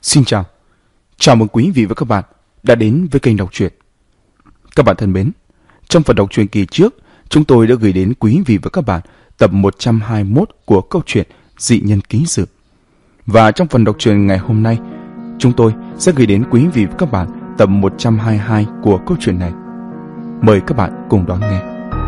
Xin chào. Chào mừng quý vị và các bạn đã đến với kênh đọc truyện. Các bạn thân mến, trong phần đọc truyện kỳ trước, chúng tôi đã gửi đến quý vị và các bạn tập 121 của câu chuyện Dị Nhân Ký Sự. Và trong phần đọc truyện ngày hôm nay, chúng tôi sẽ gửi đến quý vị và các bạn tập 122 của câu chuyện này. Mời các bạn cùng đón nghe.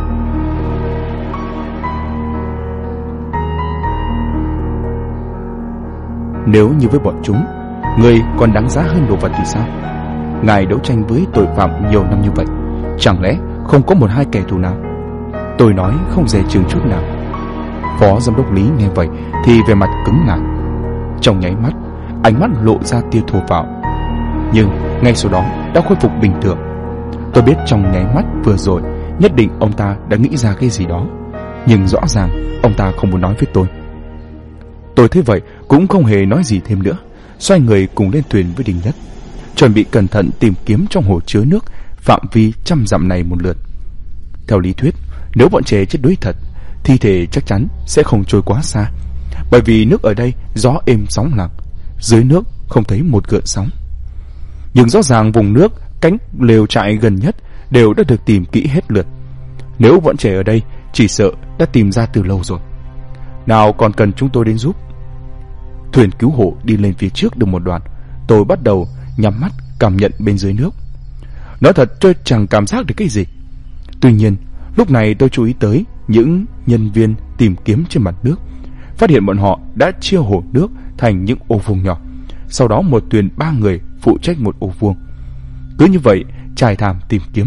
Nếu như với bọn chúng, người còn đáng giá hơn đồ vật thì sao? Ngài đấu tranh với tội phạm nhiều năm như vậy, chẳng lẽ không có một hai kẻ thù nào? Tôi nói không dè chừng chút nào. Phó giám đốc Lý nghe vậy thì về mặt cứng ngắc. Trong nháy mắt, ánh mắt lộ ra tia thô bạo, nhưng ngay sau đó đã khôi phục bình thường. Tôi biết trong nháy mắt vừa rồi nhất định ông ta đã nghĩ ra cái gì đó, nhưng rõ ràng ông ta không muốn nói với tôi. Tôi thấy vậy cũng không hề nói gì thêm nữa, xoay người cùng lên thuyền với Đình Nhất, chuẩn bị cẩn thận tìm kiếm trong hồ chứa nước phạm vi 100 dặm này một lượt. Theo lý thuyết, nếu bọn trẻ chết đuối thật, thi thể chắc chắn sẽ không trôi quá xa, bởi vì nước ở đây gió êm sóng lặng, dưới nước không thấy một gợn sóng. Nhưng rõ ràng vùng nước cánh lều trại gần nhất đều đã được tìm kỹ hết lượt. Nếu bọn trẻ ở đây chỉ sợ đã tìm ra từ lâu rồi. Nào còn cần chúng tôi đến giúp. Thuyền cứu hộ đi lên phía trước được một đoạn, tôi bắt đầu nhắm mắt cảm nhận bên dưới nước. Nói thật tôi chẳng cảm giác được cái gì. Tuy nhiên lúc này tôi chú ý tới những nhân viên tìm kiếm trên mặt nước, phát hiện bọn họ đã chia hồ nước thành những ô vuông nhỏ. Sau đó một thuyền 3 người phụ trách một ô vuông. Cứ như vậy trải thảm tìm kiếm.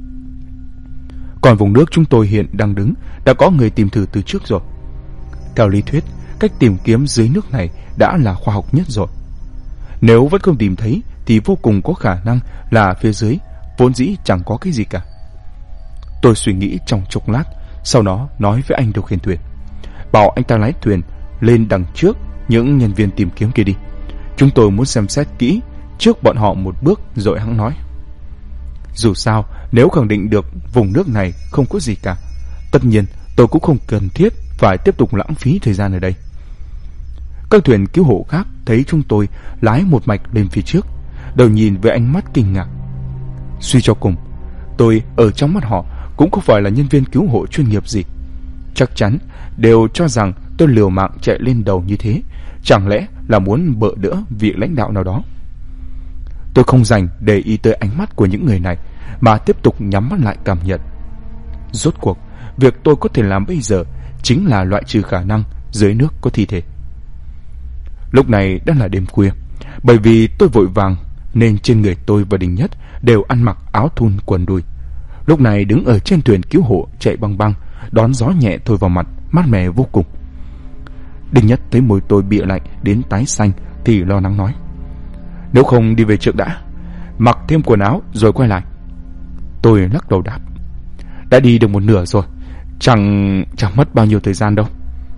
Còn vùng nước chúng tôi hiện đang đứng đã có người tìm thử từ trước rồi. Theo lý thuyết, cách tìm kiếm dưới nước này đã là khoa học nhất rồi. Nếu vẫn không tìm thấy thì vô cùng có khả năng là phía dưới vốn dĩ chẳng có cái gì cả. Tôi suy nghĩ trong chốc lát, sau đó nói với anh điều khiển thuyền, bảo anh ta lái thuyền lên đằng trước những nhân viên tìm kiếm kia đi. Chúng tôi muốn xem xét kỹ trước bọn họ một bước rồi hẵng nói. Dù sao, nếu khẳng định được vùng nước này không có gì cả, tất nhiên tôi cũng không cần thiết phải tiếp tục lãng phí thời gian ở đây. Các thuyền cứu hộ khác thấy chúng tôi lái một mạch lên phía trước, đều nhìn với ánh mắt kinh ngạc. Suy cho cùng, tôi ở trong mắt họ cũng không phải là nhân viên cứu hộ chuyên nghiệp gì. Chắc chắn đều cho rằng tôi liều mạng chạy lên đầu như thế, chẳng lẽ là muốn bợ đỡ vị lãnh đạo nào đó. Tôi không dành để ý tới ánh mắt của những người này, mà tiếp tục nhắm mắt lại cảm nhận. Rốt cuộc, việc tôi có thể làm bây giờ chính là loại trừ khả năng dưới nước có thi thể. Lúc này đã là đêm khuya, bởi vì tôi vội vàng nên trên người tôi và Đình Nhất đều ăn mặc áo thun quần đùi. Lúc này đứng ở trên thuyền cứu hộ chạy băng băng, đón gió nhẹ thổi vào mặt, mát mẻ vô cùng. Đình Nhất thấy môi tôi bị lạnh đến tái xanh thì lo lắng nói, nếu không đi về trước đã, mặc thêm quần áo rồi quay lại. Tôi lắc đầu đáp, đã đi được một nửa rồi, chẳng mất bao nhiêu thời gian đâu.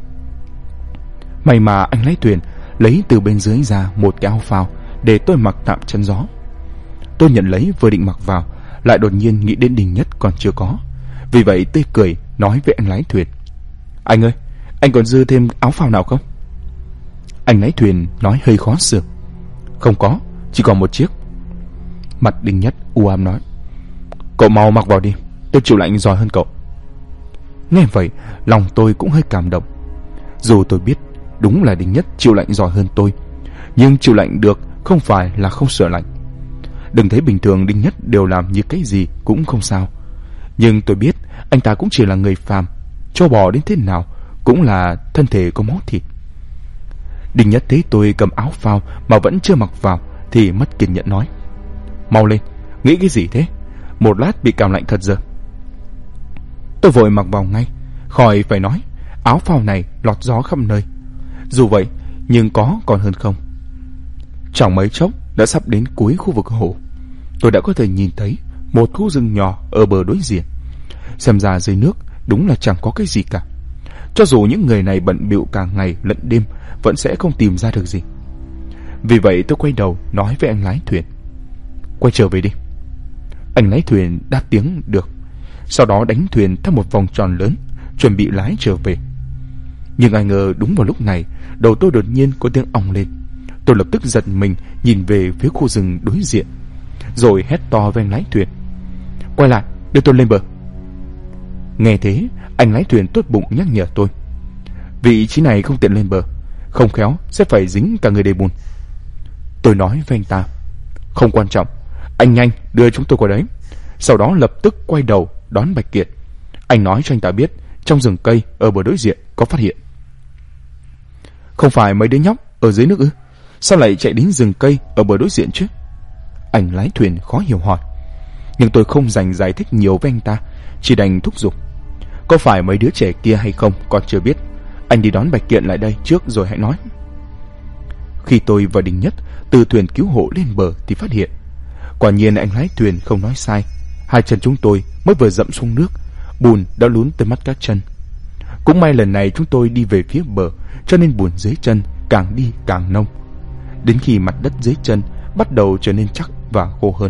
May mà anh lái thuyền lấy từ bên dưới ra một cái áo phao để tôi mặc tạm chắn gió. Tôi nhận lấy vừa định mặc vào, lại đột nhiên nghĩ đến Đình Nhất còn chưa có. Vì vậy tôi cười nói với anh lái thuyền, anh ơi, anh còn dư thêm áo phao nào không? Anh lái thuyền nói hơi khó xử, không có, chỉ còn một chiếc. Mặt Đình Nhất u ám nói, cậu mau mặc vào đi, tôi chịu lạnh giỏi hơn cậu. Nghe vậy lòng tôi cũng hơi cảm động. Dù tôi biết đúng là Đình Nhất chịu lạnh giỏi hơn tôi, nhưng chịu lạnh được không phải là không sợ lạnh. Đừng thấy bình thường Đình Nhất đều làm như cái gì cũng không sao, nhưng tôi biết anh ta cũng chỉ là người phàm, cho bò đến thế nào cũng là thân thể có máu thịt. Đình Nhất thấy tôi cầm áo phao mà vẫn chưa mặc vào thì mất kiên nhẫn nói, mau lên, nghĩ cái gì thế, một lát bị cảm lạnh thật giờ. Tôi vội mặc vào ngay, khỏi phải nói, áo phao này lọt gió khắp nơi. Dù vậy nhưng có còn hơn không. Chẳng mấy chốc đã sắp đến cuối khu vực hồ, tôi đã có thể nhìn thấy một khu rừng nhỏ ở bờ đối diện. Xem ra dưới nước đúng là chẳng có cái gì cả. Cho dù những người này bận bịu cả ngày lẫn đêm vẫn sẽ không tìm ra được gì. Vì vậy tôi quay đầu nói với anh lái thuyền, quay trở về đi. Anh lái thuyền đáp tiếng được, sau đó đánh thuyền theo một vòng tròn lớn, chuẩn bị lái trở về. Nhưng ai ngờ đúng vào lúc này, đầu tôi đột nhiên có tiếng ong lên. Tôi lập tức giật mình nhìn về phía khu rừng đối diện, rồi hét to với anh lái thuyền: "Quay lại, đưa tôi lên bờ." Nghe thế, anh lái thuyền tốt bụng nhắc nhở tôi: "Vị trí này không tiện lên bờ, không khéo sẽ phải dính cả người đầy bùn." Tôi nói với anh ta: "Không quan trọng, anh nhanh đưa chúng tôi qua đấy." Sau đó lập tức quay đầu đón Bạch Kiệt. Anh nói cho anh ta biết trong rừng cây ở bờ đối diện có phát hiện. "Không phải mấy đứa nhóc ở dưới nước ư? Sao lại chạy đến rừng cây ở bờ đối diện chứ?" Anh lái thuyền khó hiểu hỏi. Nhưng tôi không dành giải thích nhiều với anh ta, chỉ đành thúc giục: "Có phải mấy đứa trẻ kia hay không còn chưa biết. Anh đi đón Bạch Kiện lại đây trước rồi hãy nói." Khi tôi và Đình Nhất từ thuyền cứu hộ lên bờ thì phát hiện, quả nhiên anh lái thuyền không nói sai. Hai chân chúng tôi mới vừa dẫm xuống nước, bùn đã lún tới mắt các chân. Cũng may lần này chúng tôi đi về phía bờ, cho nên bùn dưới chân càng đi càng nông, đến khi mặt đất dưới chân bắt đầu trở nên chắc và khô hơn.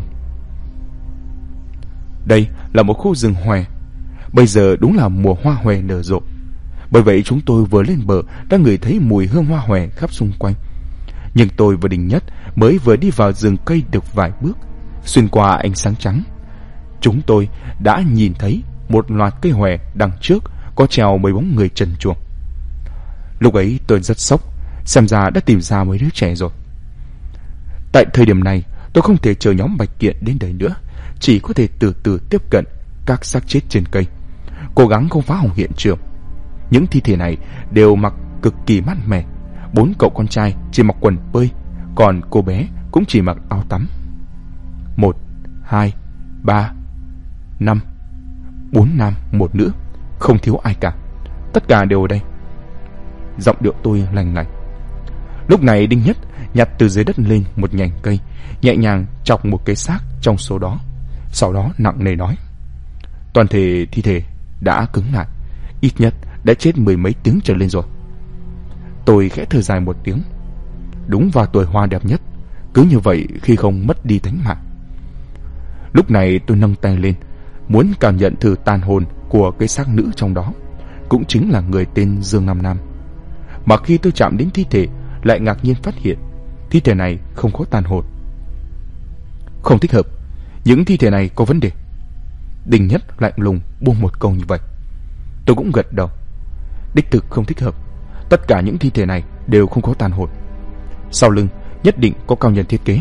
Đây là một khu rừng hòe. Bây giờ đúng là mùa hoa hòe nở rộ. Bởi vậy chúng tôi vừa lên bờ đã ngửi thấy mùi hương hoa hòe khắp xung quanh. Nhưng tôi và Đình Nhất mới vừa đi vào rừng cây được vài bước, xuyên qua ánh sáng trắng, chúng tôi đã nhìn thấy một loạt cây hòe đằng trước có treo mấy bóng người trần truồng. Lúc ấy tôi rất sốc, xem ra đã tìm ra mấy đứa trẻ rồi. Tại thời điểm này, tôi không thể chờ nhóm Bạch Kiện đến đây nữa, chỉ có thể từ từ tiếp cận các xác chết trên cây, cố gắng không phá hỏng hiện trường. Những thi thể này đều mặc cực kỳ mát mẻ. 4 cậu con trai chỉ mặc quần bơi, còn cô bé cũng chỉ mặc áo tắm. 1, 2, 3, 5, 4 nam, 1 nữ, không thiếu ai cả. Tất cả đều ở đây. Giọng điệu tôi lành lạnh. Lúc này Đinh Nhất nhặt từ dưới đất lên một nhành cây, nhẹ nhàng chọc một cái xác trong số đó, sau đó nặng nề nói: "Toàn thể thi thể đã cứng lại, ít nhất đã chết 10 mấy tiếng trở lên rồi." Tôi khẽ thở dài một tiếng. Đúng vào tuổi hoa đẹp nhất, cứ như vậy khi không mất đi tính mạng. Lúc này tôi nâng tay lên, muốn cảm nhận thử tàn hồn của cái xác nữ trong đó, cũng chính là người tên Dương Nam Nam. Mà khi tôi chạm đến thi thể, lại ngạc nhiên phát hiện thi thể này không có tàn hồn. Không thích hợp, những thi thể này có vấn đề. Đình Nhất lạnh lùng buông một câu như vậy. Tôi cũng gật đầu. Đích thực không thích hợp. Tất cả những thi thể này đều không có tàn hồn. Sau lưng nhất định có cao nhân thiết kế.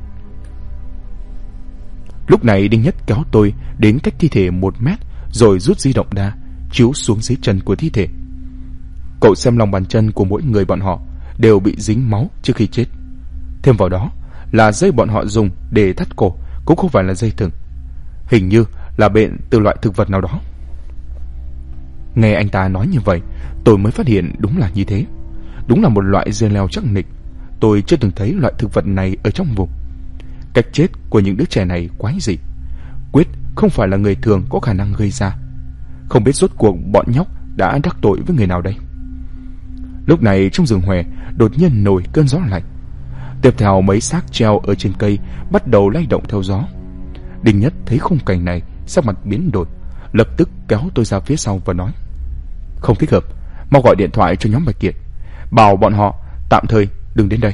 Lúc này Đinh Nhất kéo tôi đến cách thi thể 1 mét, rồi rút di động ra chiếu xuống dưới chân của thi thể. Cậu xem lòng bàn chân của mỗi người bọn họ đều bị dính máu trước khi chết. Thêm vào đó là dây bọn họ dùng để thắt cổ cũng không phải là dây thừng, hình như là bện từ loại thực vật nào đó. Nghe anh ta nói như vậy, tôi mới phát hiện đúng là như thế. Đúng là một loại dây leo chắc nịch. Tôi chưa từng thấy loại thực vật này ở trong vùng. Cách chết của những đứa trẻ này quái dị, quyết không phải là người thường có khả năng gây ra. Không biết rốt cuộc bọn nhóc đã đắc tội với người nào đây. Lúc này trong rừng hòe đột nhiên nổi cơn gió lạnh. Tiếp theo mấy xác treo ở trên cây bắt đầu lay động theo gió. Đinh Nhất thấy khung cảnh này, sắc mặt biến đổi, lập tức kéo tôi ra phía sau và nói: "Không thích hợp, mau gọi điện thoại cho nhóm Bạch Kiệt, bảo bọn họ tạm thời đừng đến đây."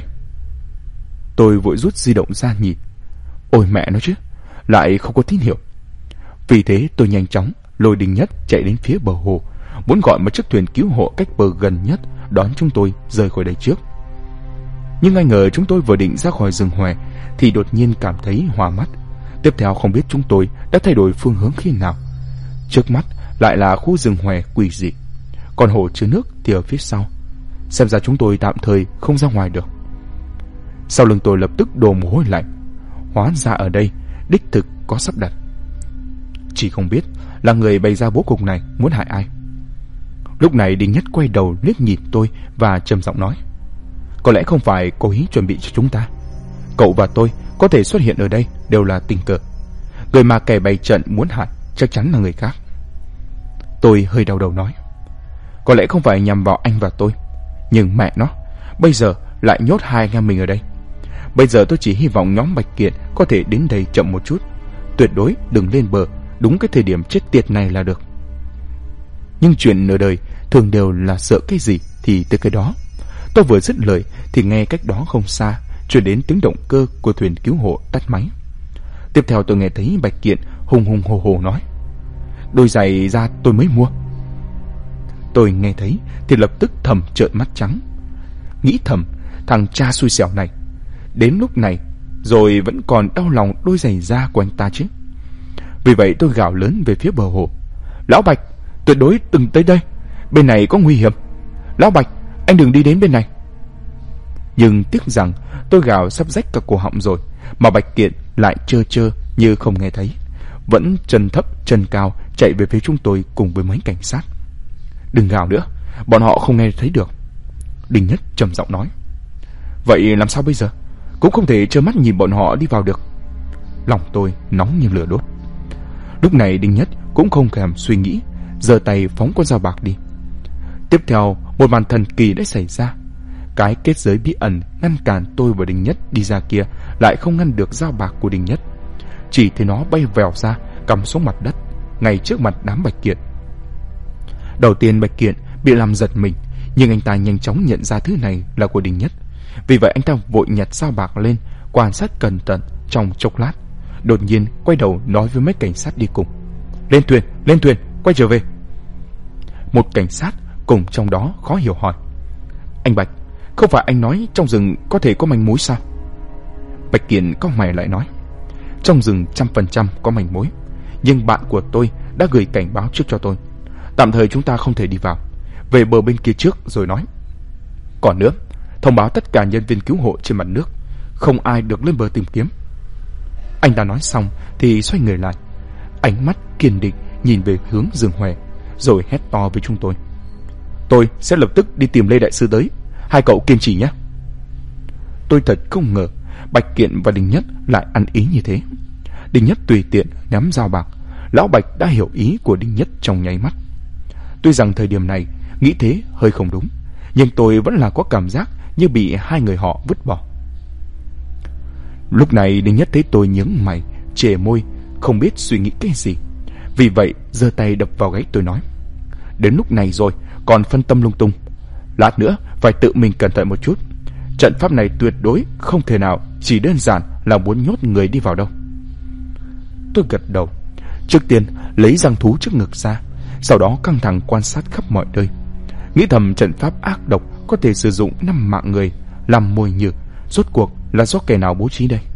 Tôi vội rút di động ra nhìn. Ôi mẹ nó chứ, lại không có tín hiệu. Vì thế tôi nhanh chóng lôi Đinh Nhất chạy đến phía bờ hồ, muốn gọi một chiếc thuyền cứu hộ cách bờ gần nhất đón chúng tôi rời khỏi đây trước. Nhưng ai ngờ chúng tôi vừa định ra khỏi rừng hòe thì đột nhiên cảm thấy hoa mắt. Tiếp theo không biết chúng tôi đã thay đổi phương hướng khi nào. Trước mắt lại là khu rừng hòe quỷ dị, còn hồ chứa nước thì ở phía sau. Xem ra chúng tôi tạm thời không ra ngoài được. Sau lưng tôi lập tức đổ mồ hôi lạnh. Hóa ra ở đây đích thực có sắp đặt. Chỉ không biết là người bày ra bố cục này muốn hại ai. Lúc này Đinh Nhất quay đầu liếc nhìn tôi và trầm giọng nói: "Có lẽ không phải cố ý chuẩn bị cho chúng ta. Cậu và tôi có thể xuất hiện ở đây đều là tình cờ. Người mà kẻ bày trận muốn hại chắc chắn là người khác." Tôi hơi đau đầu nói: "Có lẽ không phải nhằm vào anh và tôi, nhưng mẹ nó, bây giờ lại nhốt hai anh em mình ở đây. Bây giờ tôi chỉ hy vọng nhóm Bạch Kiệt có thể đến đây chậm một chút, tuyệt đối đừng lên bờ đúng cái thời điểm chết tiệt này là được." Nhưng chuyện ở đời thường đều là sợ cái gì thì tới cái đó. Tôi vừa dứt lời thì nghe cách đó không xa truyền đến tiếng động cơ của thuyền cứu hộ tắt máy. Tiếp theo tôi nghe thấy Bạch Kiện hùng hùng hồ hồ nói: "Đôi giày da tôi mới mua." Tôi nghe thấy thì lập tức thầm trợn mắt trắng, nghĩ thầm thằng cha xui xẻo này đến lúc này rồi vẫn còn đau lòng đôi giày da của anh ta chứ. Vì vậy tôi gào lớn về phía bờ hồ: "Lão Bạch, tuyệt đối đừng tới đây, bên này có nguy hiểm. Lão Bạch, anh đừng đi đến bên này." Nhưng tiếc rằng tôi gào sắp rách cả cổ họng rồi mà Bạch Kiện lại trơ như không nghe thấy, vẫn chân thấp chân cao chạy về phía chúng tôi cùng với mấy cảnh sát. "Đừng gào nữa, bọn họ không nghe thấy được." Đinh Nhất trầm giọng nói. "Vậy làm sao bây giờ? Cũng không thể trơ mắt nhìn bọn họ đi vào được." Lòng tôi nóng như lửa đốt. Lúc này Đinh Nhất cũng không thèm suy nghĩ, giơ tay phóng con dao bạc đi. Tiếp theo, một màn thần kỳ đã xảy ra. Cái kết giới bí ẩn ngăn cản tôi và Đinh Nhất đi ra kia lại không ngăn được dao bạc của Đinh Nhất. Chỉ thấy nó bay vèo ra, cắm xuống mặt đất, ngay trước mặt đám Bạch Kiện. Đầu tiên Bạch Kiện bị làm giật mình, nhưng anh ta nhanh chóng nhận ra thứ này là của Đinh Nhất. Vì vậy anh ta vội nhặt dao bạc lên, quan sát cẩn thận trong chốc lát, đột nhiên quay đầu nói với mấy cảnh sát đi cùng: lên thuyền, quay trở về." Một cảnh sát cùng trong đó khó hiểu hỏi: "Anh Bạch, không phải anh nói trong rừng có thể có manh mối sao?" Bạch Kiện cau mày lại nói: "Trong rừng 100% có manh mối, nhưng bạn của tôi đã gửi cảnh báo trước cho tôi. Tạm thời chúng ta không thể đi vào, về bờ bên kia trước rồi nói. Còn nữa, thông báo tất cả nhân viên cứu hộ trên mặt nước, không ai được lên bờ tìm kiếm." Anh ta nói xong thì xoay người lại, ánh mắt kiên định nhìn về hướng rừng hoè, rồi hét to với chúng tôi: "Tôi sẽ lập tức đi tìm Lê Đại Sư tới, hai cậu kiên trì nhé." Tôi thật không ngờ Bạch Kiện và Đinh Nhất lại ăn ý như thế. Đinh Nhất tùy tiện ném dao bạc, Lão Bạch đã hiểu ý của Đinh Nhất trong nháy mắt. Tuy rằng thời điểm này nghĩ thế hơi không đúng, nhưng tôi vẫn là có cảm giác như bị hai người họ vứt bỏ. Lúc này Đinh Nhất thấy tôi nhướng mày, chề môi, không biết suy nghĩ cái gì. Vì vậy giơ tay đập vào gáy tôi nói: "Đến lúc này rồi còn phân tâm lung tung, lát nữa phải tự mình cẩn thận một chút. Trận pháp này tuyệt đối không thể nào chỉ đơn giản là muốn nhốt người đi vào đâu." Tôi gật đầu, trước tiên lấy răng thú trước ngực ra, sau đó căng thẳng quan sát khắp mọi nơi, nghĩ thầm trận pháp ác độc có thể sử dụng 5 mạng người làm mồi nhử, rốt cuộc là do kẻ nào bố trí đây?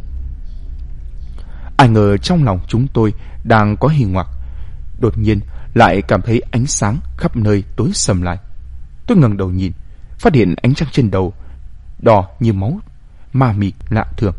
Ai ngờ trong lòng chúng tôi đang có hy ngoạc, đột nhiên lại cảm thấy ánh sáng khắp nơi tối sầm lại. Tôi ngẩng đầu nhìn, phát hiện ánh trăng trên đầu đỏ như máu, ma mị lạ thường.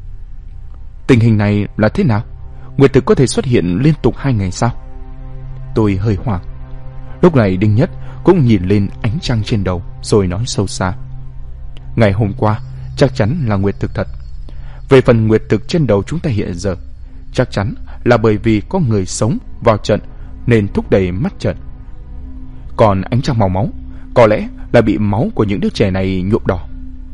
Tình hình này là thế nào? Nguyệt thực có thể xuất hiện liên tục 2 ngày sao? Tôi hơi hoảng. Lúc này Đinh Nhất cũng nhìn lên ánh trăng trên đầu rồi nói sâu xa: "Ngày hôm qua chắc chắn là nguyệt thực thật. Về phần nguyệt thực trên đầu chúng ta hiện giờ, chắc chắn là bởi vì có người sống vào trận nên thúc đẩy mắt trận. Còn ánh trăng màu máu có lẽ là bị máu của những đứa trẻ này nhuộm đỏ."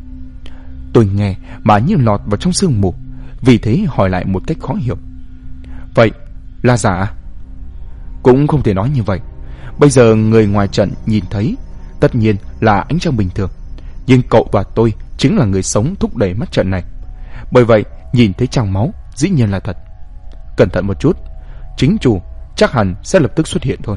Tôi nghe mà như lọt vào trong sương mù, vì thế hỏi lại một cách khó hiểu: "Vậy là giả à?" "Cũng không thể nói như vậy. Bây giờ người ngoài trận nhìn thấy tất nhiên là ánh trăng bình thường, nhưng cậu và tôi chính là người sống thúc đẩy mắt trận này. Bởi vậy nhìn thấy trăng máu dĩ nhiên là thật. Cẩn thận một chút, chính chủ chắc hẳn sẽ lập tức xuất hiện thôi."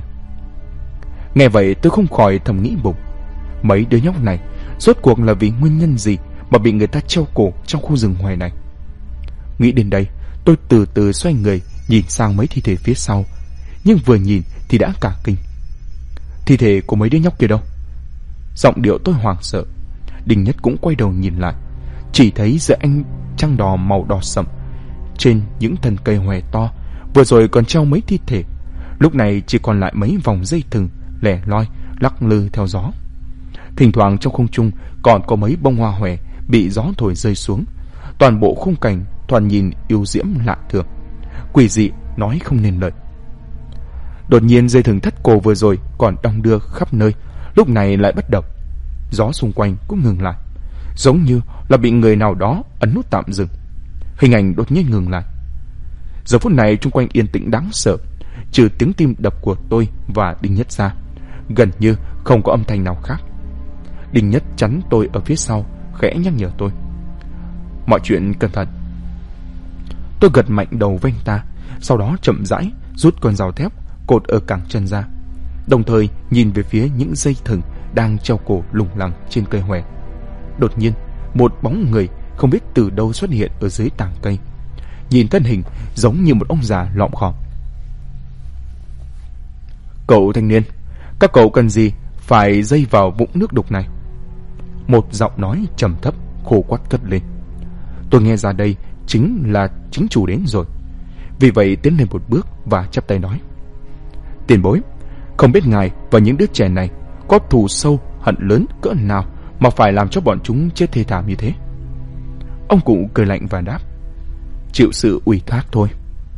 Nghe vậy tôi không khỏi thầm nghĩ bụng, mấy đứa nhóc này rốt cuộc là vì nguyên nhân gì mà bị người ta treo cổ trong khu rừng hoài này. Nghĩ đến đây, tôi từ từ xoay người nhìn sang mấy thi thể phía sau, nhưng vừa nhìn thì đã cả kinh. "Thi thể của mấy đứa nhóc kia đâu?" Giọng điệu tôi hoảng sợ. Đinh Nhất cũng quay đầu nhìn lại, chỉ thấy giữa ánh trăng đỏ màu đỏ sẫm, trên những thân cây hoè to vừa rồi còn treo mấy thi thể, lúc này chỉ còn lại mấy vòng dây thừng lẻ loi lắc lư theo gió. Thỉnh thoảng trong không trung còn có mấy bông hoa hoè bị gió thổi rơi xuống. Toàn bộ khung cảnh thoạt nhìn yêu diễm lạ thường, quỷ dị nói không nên lời. Đột nhiên dây thừng thắt cổ vừa rồi còn đong đưa khắp nơi, lúc này lại bất động. Gió xung quanh cũng ngừng lại, giống như là bị người nào đó ấn nút tạm dừng. Hình ảnh đột nhiên ngừng lại. Giờ phút này xung quanh yên tĩnh đáng sợ, trừ tiếng tim đập của tôi và Đinh Nhất ra, gần như không có âm thanh nào khác. Đinh Nhất chắn tôi ở phía sau, khẽ nhắc nhở tôi: mọi chuyện cẩn thận. Tôi gật mạnh đầu với anh ta, sau đó chậm rãi rút con dao thép cột ở cẳng chân ra, đồng thời nhìn về phía những dây thừng đang treo cổ lủng lẳng trên cây hoè. Đột nhiên, một bóng người không biết từ đâu xuất hiện ở dưới tàng cây, nhìn thân hình giống như một ông già lọm khọm. Cậu thanh niên, các cậu cần gì phải dây vào vũng nước đục này? Một giọng nói trầm thấp khô quắt cất lên. Tôi nghe ra đây chính chủ đến rồi, vì vậy tiến lên một bước và chắp tay nói: tiền bối, không biết ngài và những đứa trẻ này có thù sâu hận lớn cỡ nào mà phải làm cho bọn chúng chết thê thảm như thế? Ông cụ cười lạnh và đáp: chịu sự ủy thác thôi.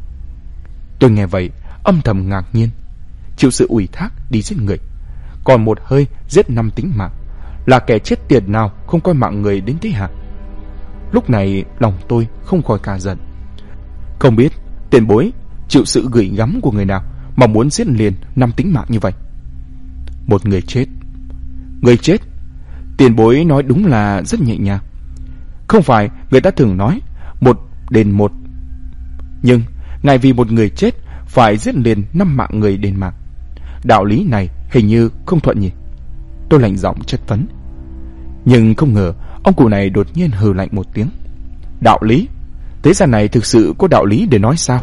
Tôi nghe vậy âm thầm ngạc nhiên. Chịu sự ủy thác đi giết người, còn một hơi giết 5 tính mạng, là kẻ chết tiệt nào không coi mạng người đến thế hả? Lúc này lòng tôi không khỏi cả giận. Không biết tiền bối chịu sự gửi gắm của người nào mà muốn giết liền 5 tính mạng như vậy? Một người chết. Người chết? Tiền bối nói đúng là rất nhẹ nhàng. Không phải người ta thường nói 1 đền 1. Nhưng ngài vì một người chết phải giết liền 5 mạng người đền mạng. Đạo lý này hình như không thuận nhỉ? Tôi lạnh giọng chất vấn. Nhưng không ngờ ông cụ này đột nhiên hừ lạnh một tiếng. Đạo lý? Thế gian này thực sự có đạo lý để nói sao?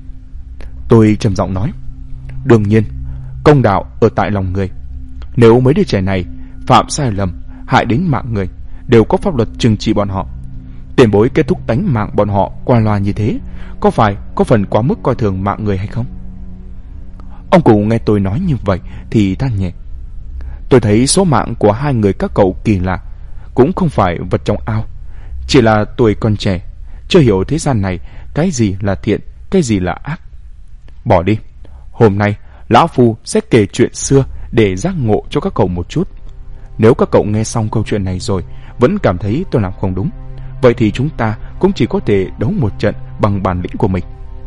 Tôi trầm giọng nói: đương nhiên, công đạo ở tại lòng người. Nếu mấy đứa trẻ này phạm sai lầm, hại đến mạng người, đều có pháp luật trừng trị bọn họ. Tiền bối kết thúc đánh mạng bọn họ qua loa như thế, có phải có phần quá mức coi thường mạng người hay không? Ông cụ nghe tôi nói như vậy thì than nhẹ. Tôi thấy số mạng của 2 người các cậu kỳ lạ, cũng không phải vật trong ao. Chỉ là tuổi còn trẻ, chưa hiểu thế gian này cái gì là thiện, cái gì là ác. Bỏ đi, hôm nay lão phu sẽ kể chuyện xưa để giác ngộ cho các cậu một chút. Nếu các cậu nghe xong câu chuyện này rồi vẫn cảm thấy tôi làm không đúng, vậy thì chúng ta cũng chỉ có thể đấu một trận bằng bản lĩnh của mình.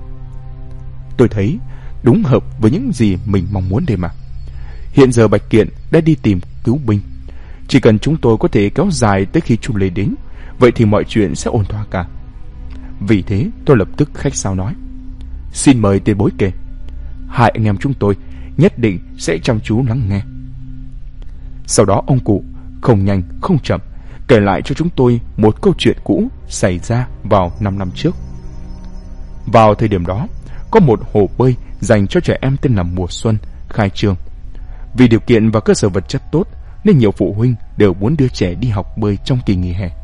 Tôi thấy đúng hợp với những gì mình mong muốn đây mà. Hiện giờ Bạch Kiện đã đi tìm cứu binh, chỉ cần chúng tôi có thể kéo dài tới khi Chu Lê đến, vậy thì mọi chuyện sẽ ổn thỏa cả. Vì thế tôi lập tức khách sáo nói: xin mời tiền bối kể. 2 anh em chúng tôi nhất định sẽ chăm chú lắng nghe. Sau đó ông cụ không nhanh không chậm kể lại cho chúng tôi một câu chuyện cũ xảy ra vào 5 năm trước. Vào thời điểm đó, có một hồ bơi dành cho trẻ em tên là Mùa Xuân khai trương. Vì điều kiện và cơ sở vật chất tốt nên nhiều phụ huynh đều muốn đưa trẻ đi học bơi trong kỳ nghỉ hè.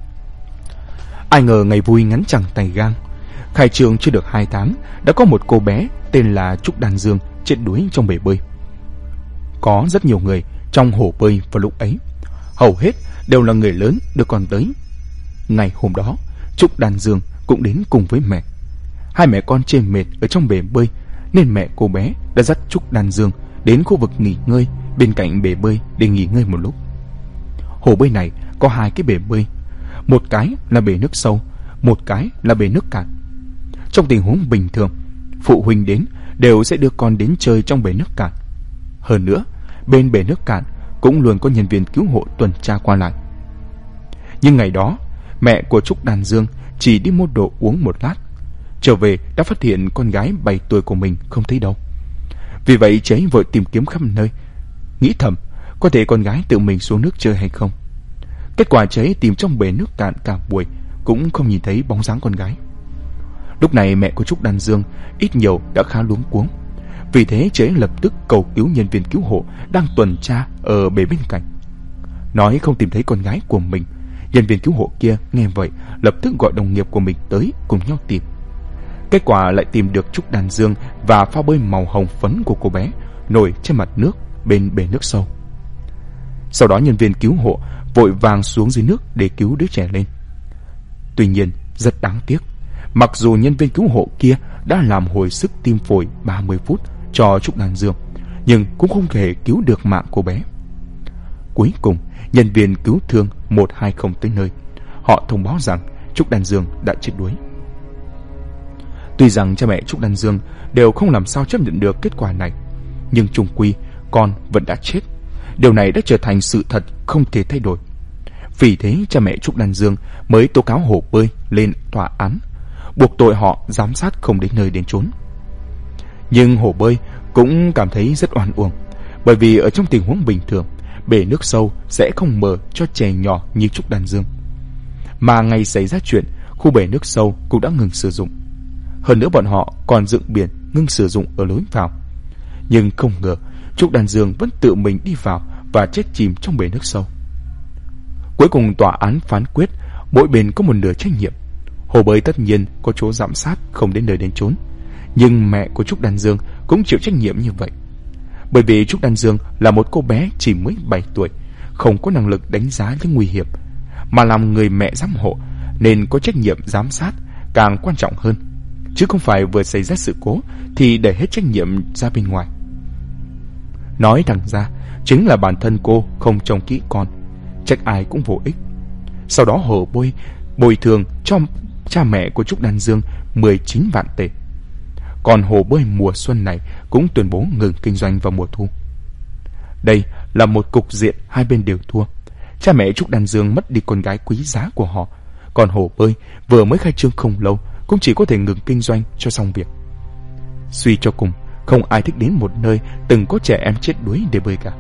Ai ngờ ngày vui ngắn chẳng tay gang, khai trương chưa được 2 tháng đã có một cô bé tên là Trúc Đan Dương chết đuối trong bể bơi. Có rất nhiều người trong hồ bơi vào lúc ấy, hầu hết đều là người lớn đưa con tới. Ngày hôm đó, Trúc Đan Dương cũng đến cùng với mẹ. 2 mẹ con chê mệt ở trong bể bơi nên mẹ cô bé đã dắt Trúc Đan Dương đến khu vực nghỉ ngơi bên cạnh bể bơi để nghỉ ngơi một lúc. Hồ bơi này có 2 cái bể bơi, một cái là bể nước sâu, một cái là bể nước cạn. Trong tình huống bình thường, phụ huynh đến đều sẽ đưa con đến chơi trong bể nước cạn. Hơn nữa, bên bể nước cạn cũng luôn có nhân viên cứu hộ tuần tra qua lại. Nhưng ngày đó, mẹ của Trúc Đan Dương chỉ đi mua đồ uống một lát, trở về đã phát hiện con gái 7 tuổi của mình không thấy đâu. Vì vậy chị ấy vội tìm kiếm khắp nơi, nghĩ thầm có thể con gái tự mình xuống nước chơi hay không. Kết quả chị ấy tìm trong bể nước cạn cả buổi cũng không nhìn thấy bóng dáng con gái. Lúc này mẹ của Trúc Đan Dương ít nhiều đã khá luống cuống. Vì thế chị ấy lập tức cầu cứu nhân viên cứu hộ đang tuần tra ở bể bên cạnh. Nói không tìm thấy con gái của mình, nhân viên cứu hộ kia nghe vậy lập tức gọi đồng nghiệp của mình tới cùng nhau tìm. Kết quả lại tìm được Trúc Đan Dương và phao bơi màu hồng phấn của cô bé nổi trên mặt nước bên bể nước sâu. Sau đó nhân viên cứu hộ vội vàng xuống dưới nước để cứu đứa trẻ lên. Tuy nhiên rất đáng tiếc, mặc dù nhân viên cứu hộ kia đã làm hồi sức tim phổi 30 phút cho Trúc Đan Dương, nhưng cũng không thể cứu được mạng cô bé. Cuối cùng nhân viên cứu thương 120 tới nơi, họ thông báo rằng Trúc Đan Dương đã chết đuối. Tuy rằng cha mẹ Trúc Đan Dương đều không làm sao chấp nhận được kết quả này, nhưng chung quy con vẫn đã chết. Điều này đã trở thành sự thật không thể thay đổi. Vì thế cha mẹ Trúc Đan Dương mới tố cáo hồ bơi lên tòa án, buộc tội họ giám sát không đến nơi đến chốn. Nhưng hồ bơi cũng cảm thấy rất oan uổng, bởi vì ở trong tình huống bình thường, bể nước sâu sẽ không mở cho trẻ nhỏ như Trúc Đan Dương. Mà ngày xảy ra chuyện, khu bể nước sâu cũng đã ngừng sử dụng. Hơn nữa bọn họ còn dựng biển ngưng sử dụng ở lối vào. Nhưng không ngờ Trúc Đan Dương vẫn tự mình đi vào và chết chìm trong bể nước sâu. Cuối cùng tòa án phán quyết mỗi bên có một nửa trách nhiệm. Hồ bơi tất nhiên có chỗ giám sát không đến nơi đến chốn, nhưng mẹ của Trúc Đan Dương cũng chịu trách nhiệm như vậy. Bởi vì Trúc Đan Dương là một cô bé chỉ mới 7 tuổi, không có năng lực đánh giá những nguy hiểm, mà làm người mẹ giám hộ nên có trách nhiệm giám sát càng quan trọng hơn, chứ không phải vừa xảy ra sự cố thì để hết trách nhiệm ra bên ngoài. Nói thẳng ra, chính là bản thân cô không trông kỹ con, trách ai cũng vô ích. Sau đó Hồ bơi bồi thường cho cha mẹ của Trúc Đan Dương 19 vạn tệ. Còn hồ bơi mùa xuân này cũng tuyên bố ngừng kinh doanh vào mùa thu. Đây là một cục diện hai bên đều thua. Cha mẹ Trúc Đan Dương mất đi con gái quý giá của họ, còn hồ bơi vừa mới khai trương không lâu cũng chỉ có thể ngừng kinh doanh cho xong việc. Suy cho cùng, không ai thích đến một nơi từng có trẻ em chết đuối để bơi cả.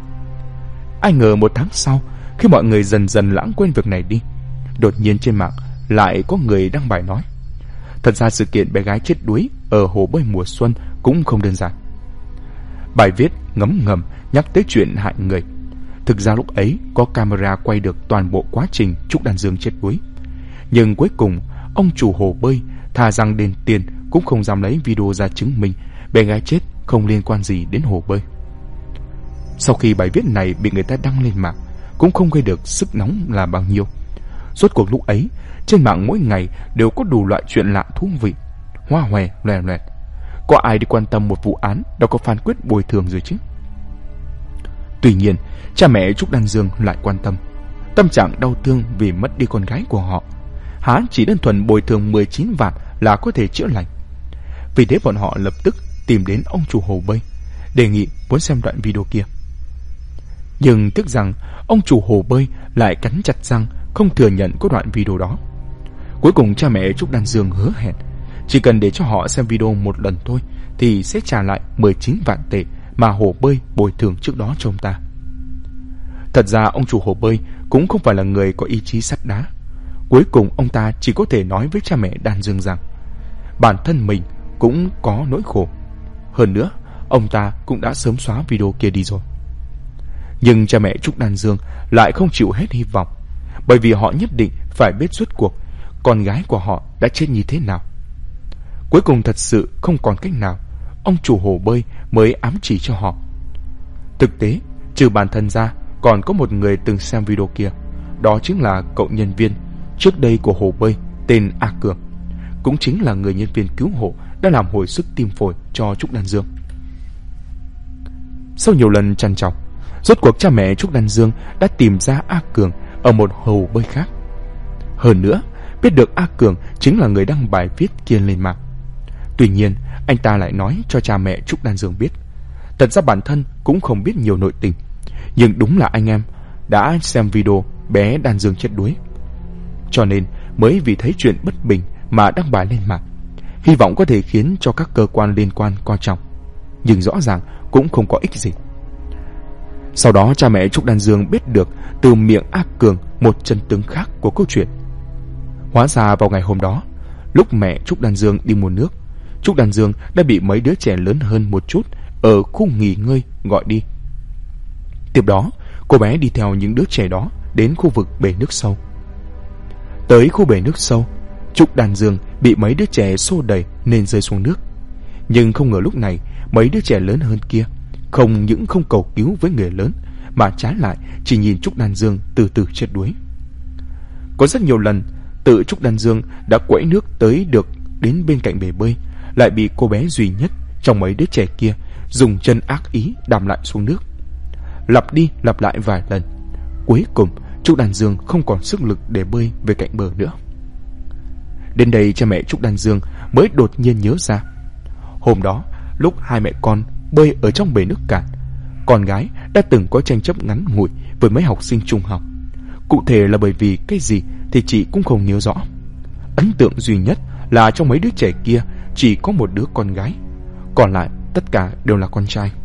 Ai ngờ một tháng sau, khi mọi người dần dần lãng quên việc này đi, đột nhiên trên mạng lại có người đăng bài nói: thật ra sự kiện bé gái chết đuối ở hồ bơi mùa xuân cũng không đơn giản. Bài viết ngấm ngầm nhắc tới chuyện hại người. Thực ra lúc ấy có camera quay được toàn bộ quá trình Trúc Đan Dương chết đuối. Nhưng cuối cùng ông chủ hồ bơi thà rằng đền tiền cũng không dám lấy video ra chứng minh bé gái chết không liên quan gì đến hồ bơi. Sau khi bài viết này bị người ta đăng lên mạng, cũng không gây được sức nóng là bao nhiêu. Rốt cuộc lúc ấy trên mạng mỗi ngày đều có đủ loại chuyện lạ thú vị, hoa hòe loè loẹt. Có ai đi quan tâm một vụ án đã có phán quyết bồi thường rồi chứ? Tuy nhiên cha mẹ Trúc Đan Dương lại quan tâm. Tâm trạng đau thương vì mất đi con gái của họ, há chỉ đơn thuần bồi thường 19 vạn là có thể chữa lành. Vì thế bọn họ lập tức tìm đến ông chủ hồ bơi, đề nghị muốn xem đoạn video kia. Nhưng tiếc rằng ông chủ hồ bơi lại cắn chặt răng không thừa nhận có đoạn video đó. Cuối cùng cha mẹ Trúc Đan Dương hứa hẹn chỉ cần để cho họ xem video một lần thôi thì sẽ trả lại 19 vạn tệ mà hồ bơi bồi thường trước đó cho ông ta. Thật ra ông chủ hồ bơi cũng không phải là người có ý chí sắt đá. Cuối cùng ông ta chỉ có thể nói với cha mẹ Đan Dương rằng bản thân mình cũng có nỗi khổ. Hơn nữa ông ta cũng đã sớm xóa video kia đi rồi. Nhưng cha mẹ Trúc Đan Dương lại không chịu hết hy vọng, bởi vì họ nhất định phải biết rốt cuộc con gái của họ đã chết như thế nào. Cuối cùng thật sự không còn cách nào, ông chủ hồ bơi mới ám chỉ cho họ. Thực tế, trừ bản thân ra, còn có một người từng xem video kia. Đó chính là cậu nhân viên trước đây của hồ bơi tên A Cường, cũng chính là người nhân viên cứu hộ đã làm hồi sức tim phổi cho Trúc Đan Dương. Sau nhiều lần trằn trọc, rốt cuộc cha mẹ Trúc Đan Dương đã tìm ra A Cường ở một hồ bơi khác. Hơn nữa, biết được A Cường chính là người đăng bài viết kia lên mạng. Tuy nhiên, anh ta lại nói cho cha mẹ Trúc Đan Dương biết. Thật ra bản thân cũng không biết nhiều nội tình, nhưng đúng là anh em đã xem video bé Đan Dương chết đuối, cho nên mới vì thấy chuyện bất bình mà đăng bài lên mạng, hy vọng có thể khiến cho các cơ quan liên quan coi trọng, nhưng rõ ràng cũng không có ích gì. Sau đó cha mẹ Trúc Đan Dương biết được từ miệng A Cường một chân tướng khác của câu chuyện. Hóa ra vào ngày hôm đó, lúc mẹ Trúc Đan Dương đi mua nước, Trúc Đan Dương đã bị mấy đứa trẻ lớn hơn một chút ở khu nghỉ ngơi gọi đi. Tiếp đó, cô bé đi theo những đứa trẻ đó đến khu vực bể nước sâu. Tới khu bể nước sâu, Trúc Đan Dương bị mấy đứa trẻ xô đẩy nên rơi xuống nước. Nhưng không ngờ lúc này mấy đứa trẻ lớn hơn kia không những không cầu cứu với người lớn, mà trái lại chỉ nhìn Trúc Đan Dương từ từ chết đuối. Có rất nhiều lần tự Trúc Đan Dương đã quẫy nước tới được đến bên cạnh bể bơi, lại bị cô bé duy nhất trong mấy đứa trẻ kia dùng chân ác ý đạp lại xuống nước. Lặp đi lặp lại vài lần, cuối cùng Trúc Đan Dương không còn sức lực để bơi về cạnh bờ nữa. Đến đây cha mẹ Trúc Đan Dương mới đột nhiên nhớ ra, hôm đó lúc hai mẹ con bơi ở trong bể nước cạn, con gái đã từng có tranh chấp ngắn ngủi với mấy học sinh trung học. Cụ thể là bởi vì cái gì thì chị cũng không nhớ rõ. Ấn tượng duy nhất là trong mấy đứa trẻ kia chỉ có một đứa con gái, còn lại tất cả đều là con trai.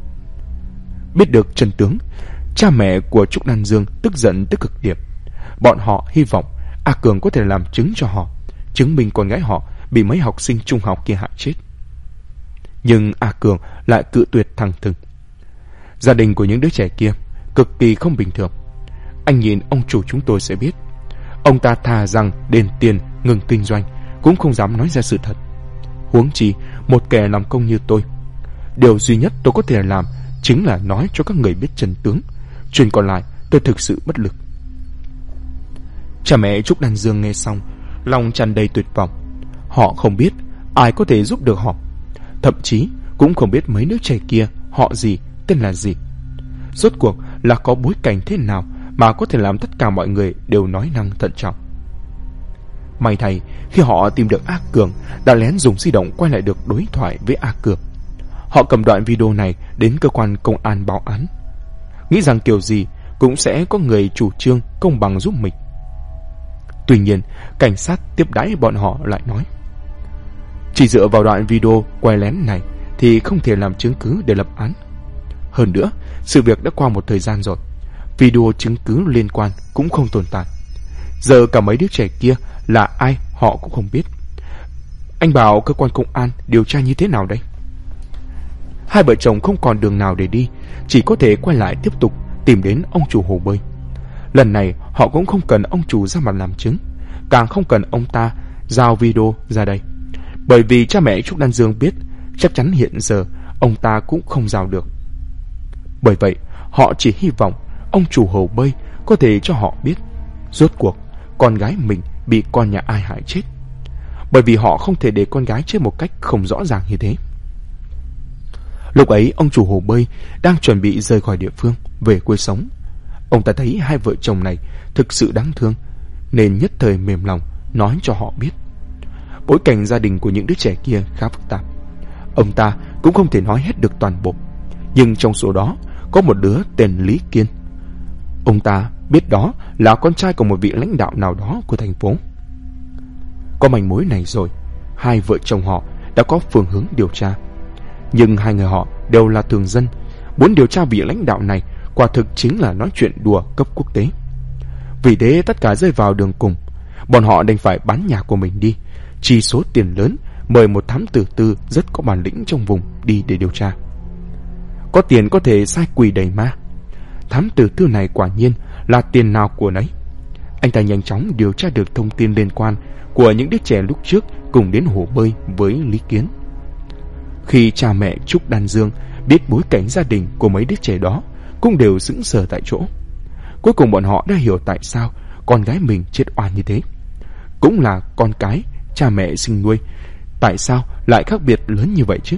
Biết được chân tướng, cha mẹ của Trúc Đan Dương tức giận tới cực điểm. Bọn họ hy vọng A Cường có thể làm chứng cho họ, chứng minh con gái họ bị mấy học sinh trung học kia hại chết. Nhưng A Cường lại cự tuyệt thẳng thừng. Gia đình của những đứa trẻ kia cực kỳ không bình thường. Anh nhìn ông chủ chúng tôi sẽ biết. Ông ta thà rằng đền tiền ngừng kinh doanh cũng không dám nói ra sự thật. Huống chi một kẻ làm công như tôi, điều duy nhất tôi có thể làm chính là nói cho các người biết chân tướng. Chuyện còn lại tôi thực sự bất lực. Cha mẹ Trúc Đan Dương nghe xong, lòng tràn đầy tuyệt vọng. Họ không biết ai có thể giúp được họ, thậm chí cũng không biết mấy đứa trẻ kia họ gì, tên là gì, rốt cuộc là có bối cảnh thế nào mà có thể làm tất cả mọi người đều nói năng thận trọng. May thay, khi họ tìm được A Cường, đã lén dùng di động quay lại được đối thoại với A Cường. Họ cầm đoạn video này đến cơ quan công an báo án, nghĩ rằng kiểu gì cũng sẽ có người chủ trương công bằng giúp mình. Tuy nhiên, cảnh sát tiếp đãi bọn họ lại nói, chỉ dựa vào đoạn video quay lén này thì không thể làm chứng cứ để lập án. Hơn nữa, sự việc đã qua một thời gian rồi, video chứng cứ liên quan cũng không tồn tại. Giờ cả mấy đứa trẻ kia là ai họ cũng không biết. Anh bảo cơ quan công an điều tra như thế nào đây? Hai vợ chồng không còn đường nào để đi, chỉ có thể quay lại tiếp tục tìm đến ông chủ hồ bơi. Lần này họ cũng không cần ông chủ ra mặt làm chứng, càng không cần ông ta giao video ra đây, bởi vì cha mẹ Trúc Đan Dương biết chắc chắn hiện giờ ông ta cũng không giao được. Bởi vậy họ chỉ hy vọng ông chủ hồ bơi có thể cho họ biết rốt cuộc con gái mình bị con nhà ai hại chết, bởi vì họ không thể để con gái chết một cách không rõ ràng như thế. Lúc ấy ông chủ hồ bơi đang chuẩn bị rời khỏi địa phương về quê sống. Ông ta thấy hai vợ chồng này thực sự đáng thương, nên nhất thời mềm lòng nói cho họ biết. Bối cảnh gia đình của những đứa trẻ kia khá phức tạp, ông ta cũng không thể nói hết được toàn bộ. Nhưng trong số đó có một đứa tên Lý Kiên. Ông ta biết đó là con trai của một vị lãnh đạo nào đó của thành phố. Có manh mối này rồi, hai vợ chồng họ đã có phương hướng điều tra. Nhưng hai người họ đều là thường dân, muốn điều tra vị lãnh đạo này quả thực chính là nói chuyện đùa cấp quốc tế. Vì thế tất cả rơi vào đường cùng. Bọn họ đành phải bán nhà của mình đi, chi số tiền lớn mời một thám tử tư rất có bản lĩnh trong vùng đi để điều tra. Có tiền có thể sai quỷ đầy ma. Thám tử tư này quả nhiên là tiền nào của nấy. Anh ta nhanh chóng điều tra được thông tin liên quan của những đứa trẻ lúc trước cùng đến hồ bơi với Lý Kiến. Khi cha mẹ Trúc Đan Dương biết bối cảnh gia đình của mấy đứa trẻ đó, cũng đều sững sờ tại chỗ. Cuối cùng bọn họ đã hiểu tại sao con gái mình chết oan như thế. Cũng là con cái cha mẹ sinh nuôi, tại sao lại khác biệt lớn như vậy chứ?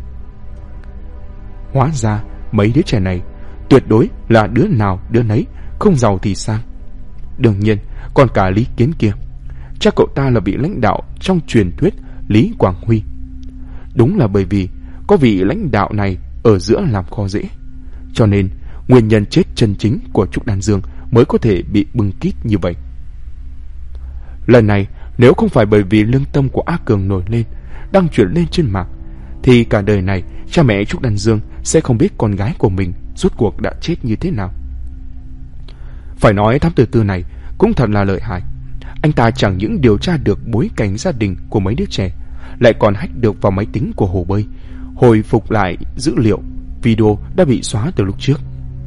Hóa ra mấy đứa trẻ này tuyệt đối là đứa nào đứa nấy không giàu thì sang. Đương nhiên còn cả Lý Kiến kia, chắc cậu ta là vị lãnh đạo trong truyền thuyết Lý Quảng Huy. Đúng là bởi vì có vị lãnh đạo này ở giữa làm khó dễ, cho nên nguyên nhân chết chân chính của Trúc Đan Dương mới có thể bị bưng kít như vậy. Lần này nếu không phải bởi vì lương tâm của A Cường nổi lên, đăng chuyển lên trên mạng, thì cả đời này cha mẹ Trúc Đan Dương sẽ không biết con gái của mình rốt cuộc đã chết như thế nào. Phải nói thám tử tư này cũng thật là lợi hại. Anh ta chẳng những điều tra được bối cảnh gia đình của mấy đứa trẻ, lại còn hack được vào máy tính của hồ bơi, hồi phục lại dữ liệu video đã bị xóa từ lúc trước.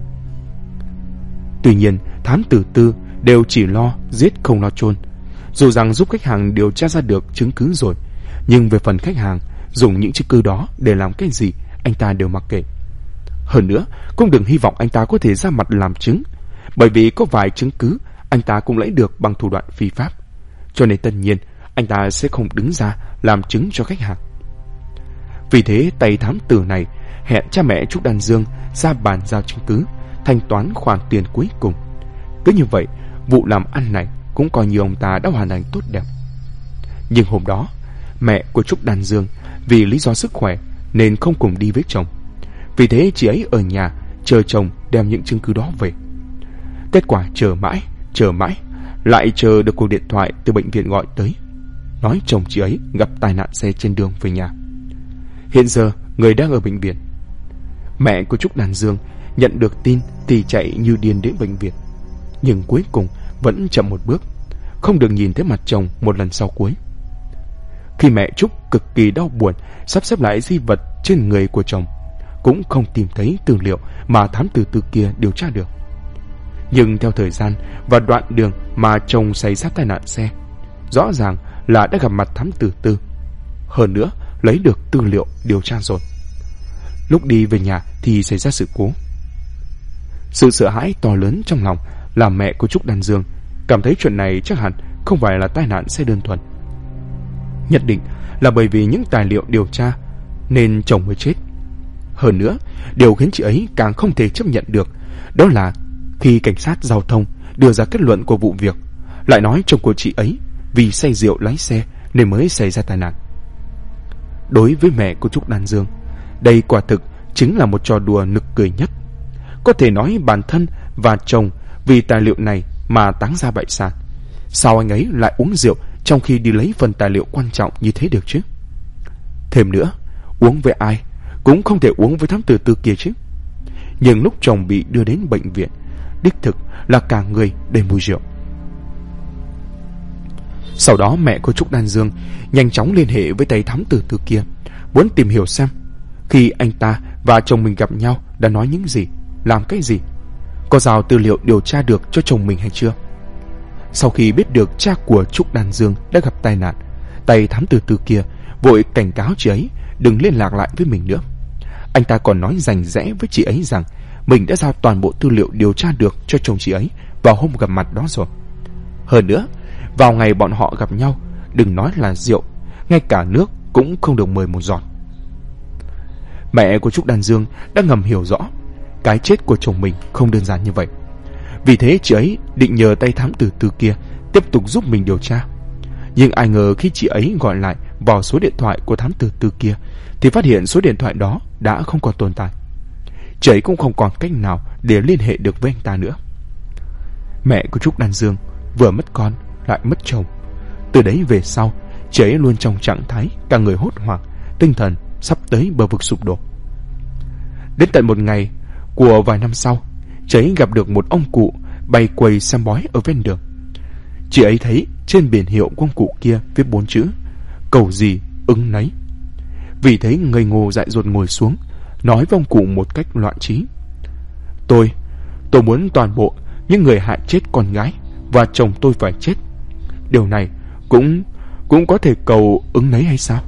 Tuy nhiên thám tử tư đều chỉ lo giết không lo chôn. Dù rằng giúp khách hàng điều tra ra được chứng cứ rồi, nhưng về phần khách hàng dùng những chứng cứ đó để làm cái gì, anh ta đều mặc kệ. Hơn nữa cũng đừng hy vọng anh ta có thể ra mặt làm chứng, bởi vì có vài chứng cứ anh ta cũng lấy được bằng thủ đoạn phi pháp, cho nên tất nhiên anh ta sẽ không đứng ra làm chứng cho khách hàng. Vì thế tay thám tử này hẹn cha mẹ Trúc Đan Dương ra bàn giao chứng cứ, thanh toán khoản tiền cuối cùng. Cứ như vậy vụ làm ăn này cũng coi như ông ta đã hoàn thành tốt đẹp. Nhưng hôm đó mẹ của Trúc Đan Dương vì lý do sức khỏe nên không cùng đi với chồng. Vì thế chị ấy ở nhà chờ chồng đem những chứng cứ đó về. Kết quả chờ mãi, lại chờ được cuộc điện thoại từ bệnh viện gọi tới, nói chồng chị ấy gặp tai nạn xe trên đường về nhà. Hiện giờ người đang ở bệnh viện. Mẹ của Trúc Đàn Dương nhận được tin thì chạy như điên đến bệnh viện, nhưng cuối cùng vẫn chậm một bước, không được nhìn thấy mặt chồng một lần sau cuối. Khi mẹ Trúc cực kỳ đau buồn sắp xếp lại di vật trên người của chồng, cũng không tìm thấy tư liệu mà thám tử tư kia điều tra được. Nhưng theo thời gian và đoạn đường mà chồng xảy ra tai nạn xe, rõ ràng là đã gặp mặt thám tử tư, hơn nữa lấy được tư liệu điều tra rồi. Lúc đi về nhà thì xảy ra sự cố. Sự sợ hãi to lớn trong lòng làm mẹ của Trúc Đàn Dương cảm thấy chuyện này chắc hẳn không phải là tai nạn xe đơn thuần. Nhất định là bởi vì những tài liệu điều tra nên chồng mới chết. Hơn nữa, điều khiến chị ấy càng không thể chấp nhận được đó là khi cảnh sát giao thông đưa ra kết luận của vụ việc, lại nói chồng của chị ấy vì say rượu lái xe nên mới xảy ra tai nạn. Đối với mẹ của Trúc Đàn Dương, đây quả thực chính là một trò đùa nực cười nhất. Có thể nói bản thân và chồng vì tài liệu này mà táng ra bại sản. Sao anh ấy lại uống rượu trong khi đi lấy phần tài liệu quan trọng như thế được chứ? Thêm nữa, uống với ai cũng không thể uống với thám tử tư kia chứ. Nhưng lúc chồng bị đưa đến bệnh viện, đích thực là cả người đầy mùi rượu. Sau đó mẹ của Trúc Đàn Dương nhanh chóng liên hệ với tay thám tử tư kia, muốn tìm hiểu xem khi anh ta và chồng mình gặp nhau đã nói những gì, làm cái gì, có giao tư liệu điều tra được cho chồng mình hay chưa. Sau khi biết được cha của Trúc Đàn Dương đã gặp tai nạn, tay thám tử tư kia vội cảnh cáo chị ấy đừng liên lạc lại với mình nữa. Anh ta còn nói rành rẽ với chị ấy rằng mình đã giao toàn bộ tư liệu điều tra được cho chồng chị ấy vào hôm gặp mặt đó rồi. Hơn nữa, vào ngày bọn họ gặp nhau, đừng nói là rượu, ngay cả nước cũng không được mời một giọt. Mẹ của Trúc Đàn Dương đã ngầm hiểu rõ cái chết của chồng mình không đơn giản như vậy. Vì thế chị ấy định nhờ tay thám tử tư kia tiếp tục giúp mình điều tra. Nhưng ai ngờ khi chị ấy gọi lại vào số điện thoại của thám tử tư kia thì phát hiện số điện thoại đó đã không còn tồn tại. Chị ấy cũng không còn cách nào để liên hệ được với anh ta nữa. Mẹ của Trúc Đàn Dương vừa mất con lại mất chồng. Từ đấy về sau, chị ấy luôn trong trạng thái cả người hốt hoảng, tinh thần sắp tới bờ vực sụp đổ. Đến tận một ngày của vài năm sau, chị ấy gặp được một ông cụ bày quầy xem bói ở ven đường. Chị ấy thấy trên biển hiệu của ông cụ kia viết 4 chữ: cầu gì ứng nấy. Vì thế ngây ngô dại dột ngồi xuống, nói với ông cụ một cách loạn trí: Tôi muốn toàn bộ những người hại chết con gái và chồng tôi phải chết. Điều này cũng có thể cầu ứng nấy hay sao?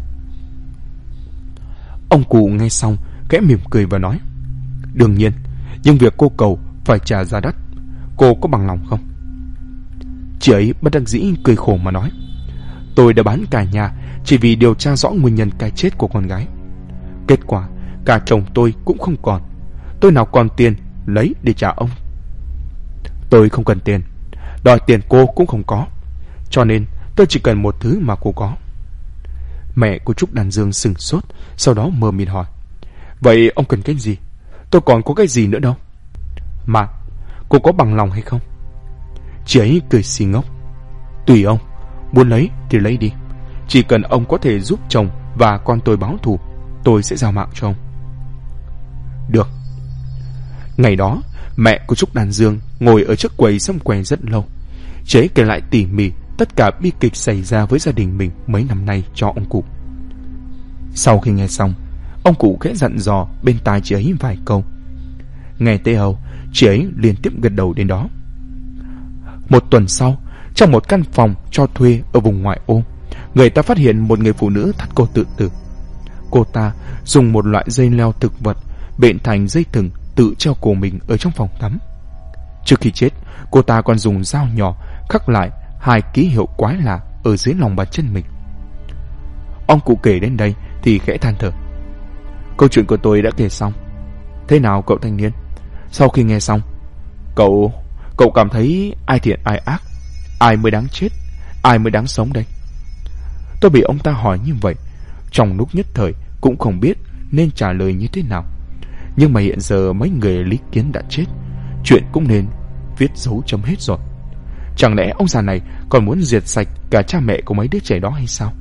Ông cụ nghe xong khẽ mỉm cười và nói: Đương nhiên, nhưng việc cô cầu phải trả giá đắt. Cô có bằng lòng không? Chị ấy bất đắc dĩ cười khổ mà nói: Tôi đã bán cả nhà chỉ vì điều tra rõ nguyên nhân cái chết của con gái. Kết quả cả chồng tôi cũng không còn. Tôi nào còn tiền lấy để trả ông. Tôi không cần tiền, đòi tiền cô cũng không có, cho nên tôi chỉ cần một thứ mà cô có. Mẹ của Trúc Đàn Dương sừng sốt, sau đó mờ mịt hỏi: Vậy ông cần cái gì? Tôi còn có cái gì nữa đâu. Mà cô có bằng lòng hay không? Chị ấy cười xì ngốc: Tùy ông, muốn lấy thì lấy đi. Chỉ cần ông có thể giúp chồng và con tôi báo thù, tôi sẽ giao mạng cho ông. Được. Ngày đó, mẹ của Trúc Đàn Dương ngồi ở trước quầy xem quầy rất lâu. Chị ấy kể lại tỉ mỉ tất cả bi kịch xảy ra với gia đình mình mấy năm nay cho ông cụ. Sau khi nghe xong, ông cụ khẽ dặn dò bên tai chị ấy vài câu. Nghe tới hầu, chị ấy liên tiếp gật đầu đến đó. Một tuần sau, trong một căn phòng cho thuê ở vùng ngoại ô, người ta phát hiện một người phụ nữ thắt cổ tự tử. Cô ta dùng một loại dây leo thực vật bện thành dây thừng tự treo cổ mình ở trong phòng tắm. Trước khi chết, cô ta còn dùng dao nhỏ khắc lại 2 ký hiệu quái lạ ở dưới lòng bàn chân mình. Ông cụ kể đến đây thì khẽ than thở: Câu chuyện của tôi đã kể xong. Thế nào cậu thanh niên? Sau khi nghe xong, cậu cảm thấy ai thiện ai ác, ai mới đáng chết, ai mới đáng sống đây? Tôi bị ông ta hỏi như vậy, trong lúc nhất thời cũng không biết nên trả lời như thế nào. Nhưng mà hiện giờ mấy người Lý Kiến đã chết, chuyện cũng nên viết dấu chấm hết rồi. Chẳng lẽ ông già này còn muốn diệt sạch cả cha mẹ của mấy đứa trẻ đó hay sao?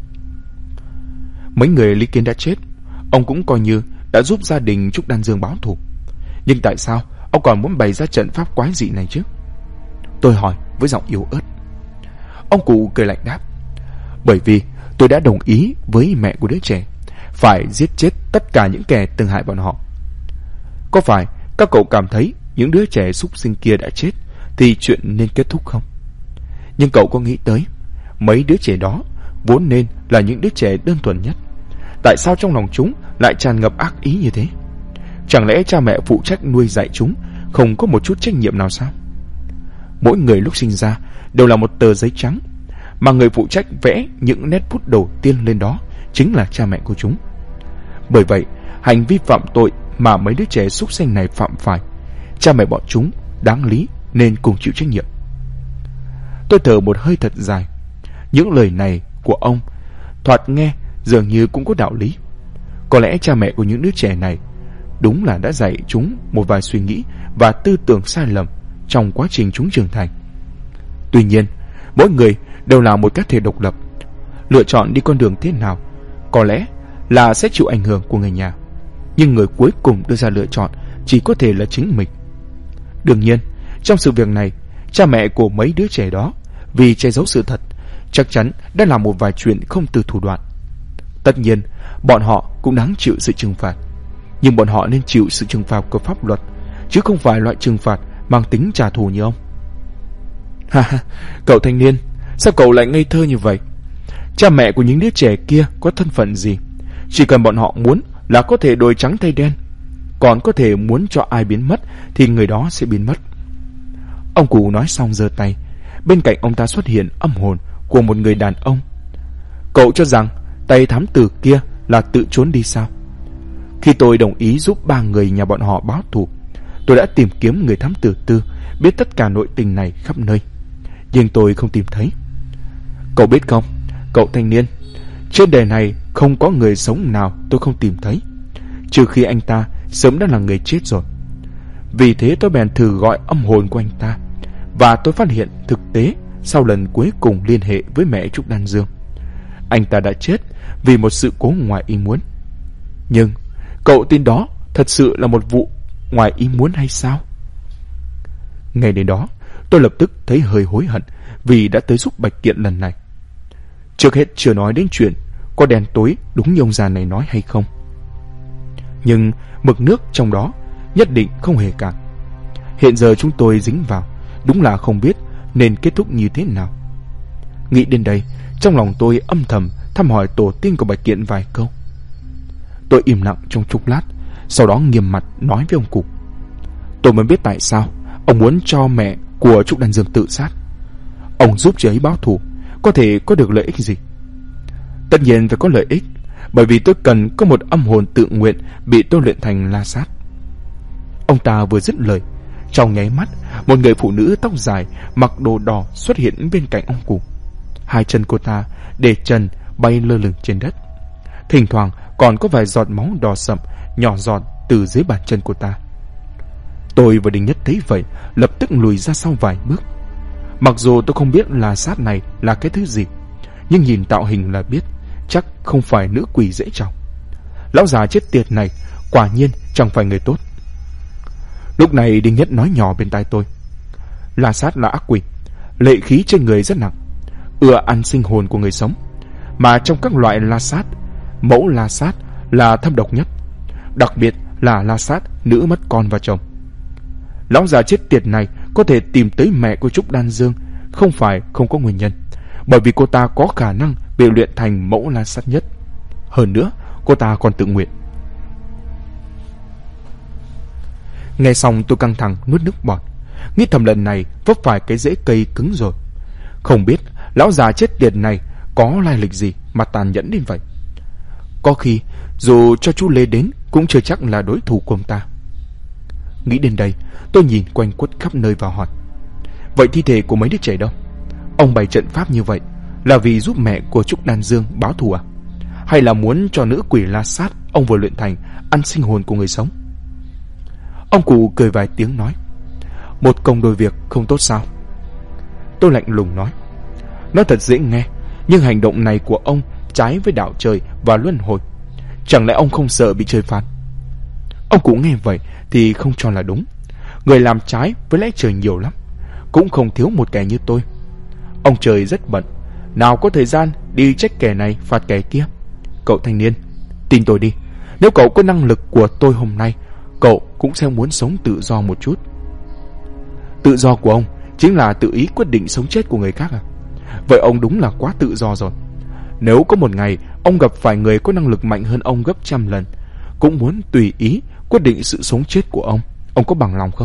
Mấy người Lý Kiến đã chết, ông cũng coi như đã giúp gia đình Trúc Đan Dương báo thù. Nhưng tại sao ông còn muốn bày ra trận pháp quái dị này chứ? Tôi hỏi với giọng yếu ớt. Ông cụ cười lạnh đáp: bởi vì tôi đã đồng ý với mẹ của đứa trẻ phải giết chết tất cả những kẻ từng hại bọn họ. Có phải các cậu cảm thấy những đứa trẻ súc sinh kia đã chết thì chuyện nên kết thúc không? Nhưng cậu có nghĩ tới mấy đứa trẻ đó vốn nên là những đứa trẻ đơn thuần nhất, tại sao trong lòng chúng lại tràn ngập ác ý như thế? Chẳng lẽ cha mẹ phụ trách nuôi dạy chúng không có một chút trách nhiệm nào sao? Mỗi người lúc sinh ra đều là một tờ giấy trắng, mà người phụ trách vẽ những nét bút đầu tiên lên đó chính là cha mẹ của chúng. Bởi vậy, hành vi phạm tội mà mấy đứa trẻ súc sinh này phạm phải, cha mẹ bọn chúng đáng lý nên cùng chịu trách nhiệm. Tôi thở một hơi thật dài. Những lời này của ông thoạt nghe dường như cũng có đạo lý. Có lẽ cha mẹ của những đứa trẻ này đúng là đã dạy chúng một vài suy nghĩ và tư tưởng sai lầm trong quá trình chúng trưởng thành. Tuy nhiên, mỗi người đều là một cá thể độc lập, lựa chọn đi con đường thế nào có lẽ là sẽ chịu ảnh hưởng của người nhà, nhưng người cuối cùng đưa ra lựa chọn chỉ có thể là chính mình. Đương nhiên, trong sự việc này, cha mẹ của mấy đứa trẻ đó vì che giấu sự thật chắc chắn đã làm một vài chuyện không từ thủ đoạn. Tất nhiên, bọn họ cũng đáng chịu sự trừng phạt, nhưng bọn họ nên chịu sự trừng phạt của pháp luật, chứ không phải loại trừng phạt mang tính trả thù như ông. Ha ha, cậu thanh niên, sao cậu lại ngây thơ như vậy? Cha mẹ của những đứa trẻ kia có thân phận gì? Chỉ cần bọn họ muốn là có thể đổi trắng thay đen, còn có thể muốn cho ai biến mất thì người đó sẽ biến mất. Ông cụ nói xong giơ tay. Bên cạnh ông ta xuất hiện âm hồn của một người đàn ông. Cậu cho rằng tay thám tử kia là tự trốn đi sao? Khi tôi đồng ý giúp 3 người nhà bọn họ báo thù, tôi đã tìm kiếm người thám tử tư biết tất cả nội tình này khắp nơi, nhưng tôi không tìm thấy. Cậu biết không, cậu thanh niên, trên đời này không có người sống nào tôi không tìm thấy, trừ khi anh ta sớm đã là người chết rồi. Vì thế tôi bèn thử gọi âm hồn của anh ta, và tôi phát hiện thực tế sau lần cuối cùng liên hệ với mẹ Trúc Đan Dương, anh ta đã chết vì một sự cố ngoài ý muốn. Nhưng cậu tin đó thật sự là một vụ ngoài ý muốn hay sao? Ngay đến đó, tôi lập tức thấy hơi hối hận vì đã tới giúp Bạch Kiện lần này. Trước hết chưa nói đến chuyện có đen tối đúng như ông già này nói hay không, nhưng mực nước trong đó nhất định không hề cạn. Hiện giờ chúng tôi dính vào, đúng là không biết nên kết thúc như thế nào. Nghĩ đến đây, trong lòng tôi âm thầm thăm hỏi tổ tiên của Bạch Kiện vài câu. Tôi im lặng trong chốc lát, sau đó nghiêm mặt nói với ông cụ. Tôi mới biết tại sao ông muốn cho mẹ của Trúc Đan Dương tự sát. Ông giúp chị ấy báo thù, có thể có được lợi ích gì? Tất nhiên phải có lợi ích, bởi vì tôi cần có một âm hồn tự nguyện bị tôi luyện thành la sát. Ông ta vừa dứt lời, trong nháy mắt, một người phụ nữ tóc dài mặc đồ đỏ xuất hiện bên cạnh ông cụ. Hai chân cô ta để trần bay lơ lửng trên đất, thỉnh thoảng còn có vài giọt máu đỏ sậm nhỏ giọt từ dưới bàn chân cô ta. Tôi và Đinh Nhất thấy vậy, lập tức lùi ra sau vài bước. Mặc dù tôi không biết la sát này là cái thứ gì, nhưng nhìn tạo hình là biết chắc không phải nữ quỷ dễ chọc. Lão già chết tiệt này quả nhiên chẳng phải người tốt. Lúc này Đinh Nhất nói nhỏ bên tai tôi. La sát là ác quỷ, lệ khí trên người rất nặng, ưa ăn sinh hồn của người sống. Mà trong các loại la sát, mẫu la sát là thâm độc nhất, đặc biệt là la sát nữ mất con và chồng. Lão già chết tiệt này có thể tìm tới mẹ của Trúc Đan Dương không phải không có nguyên nhân, bởi vì cô ta có khả năng bị luyện thành mẫu la sát nhất. Hơn nữa, cô ta còn tự nguyện. Nghe xong tôi căng thẳng nuốt nước bọt, nghĩ thầm lần này vấp phải cái rễ cây cứng rồi. Không biết lão già chết tiệt này có lai lịch gì mà tàn nhẫn đến vậy. Có khi dù cho chú Lê đến cũng chưa chắc là đối thủ của ông ta. Nghĩ đến đây, tôi nhìn quanh quất khắp nơi và hỏi: vậy thi thể của mấy đứa trẻ đâu? Ông bày trận pháp như vậy là vì giúp mẹ của Trúc Đan Dương báo thù à? Hay là muốn cho nữ quỷ la sát ông vừa luyện thành ăn sinh hồn của người sống? Ông cụ cười vài tiếng nói: "Một công đôi việc không tốt sao?" Tôi lạnh lùng nói: "Nó thật dễ nghe, nhưng hành động này của ông trái với đạo trời và luân hồi. Chẳng lẽ ông không sợ bị trời phạt?" Ông cụ nghe vậy thì không cho là đúng. Người làm trái với lẽ trời nhiều lắm, cũng không thiếu một kẻ như tôi. Ông trời rất bận, nào có thời gian đi trách kẻ này phạt kẻ kia. Cậu thanh niên, tin tôi đi, nếu cậu có năng lực của tôi hôm nay, cậu cũng sẽ muốn sống tự do một chút. Tự do của ông chính là tự ý quyết định sống chết của người khác à? Vậy ông đúng là quá tự do rồi. Nếu có một ngày ông gặp phải người có năng lực mạnh hơn ông gấp trăm lần, cũng muốn tùy ý quyết định sự sống chết của ông có bằng lòng không?"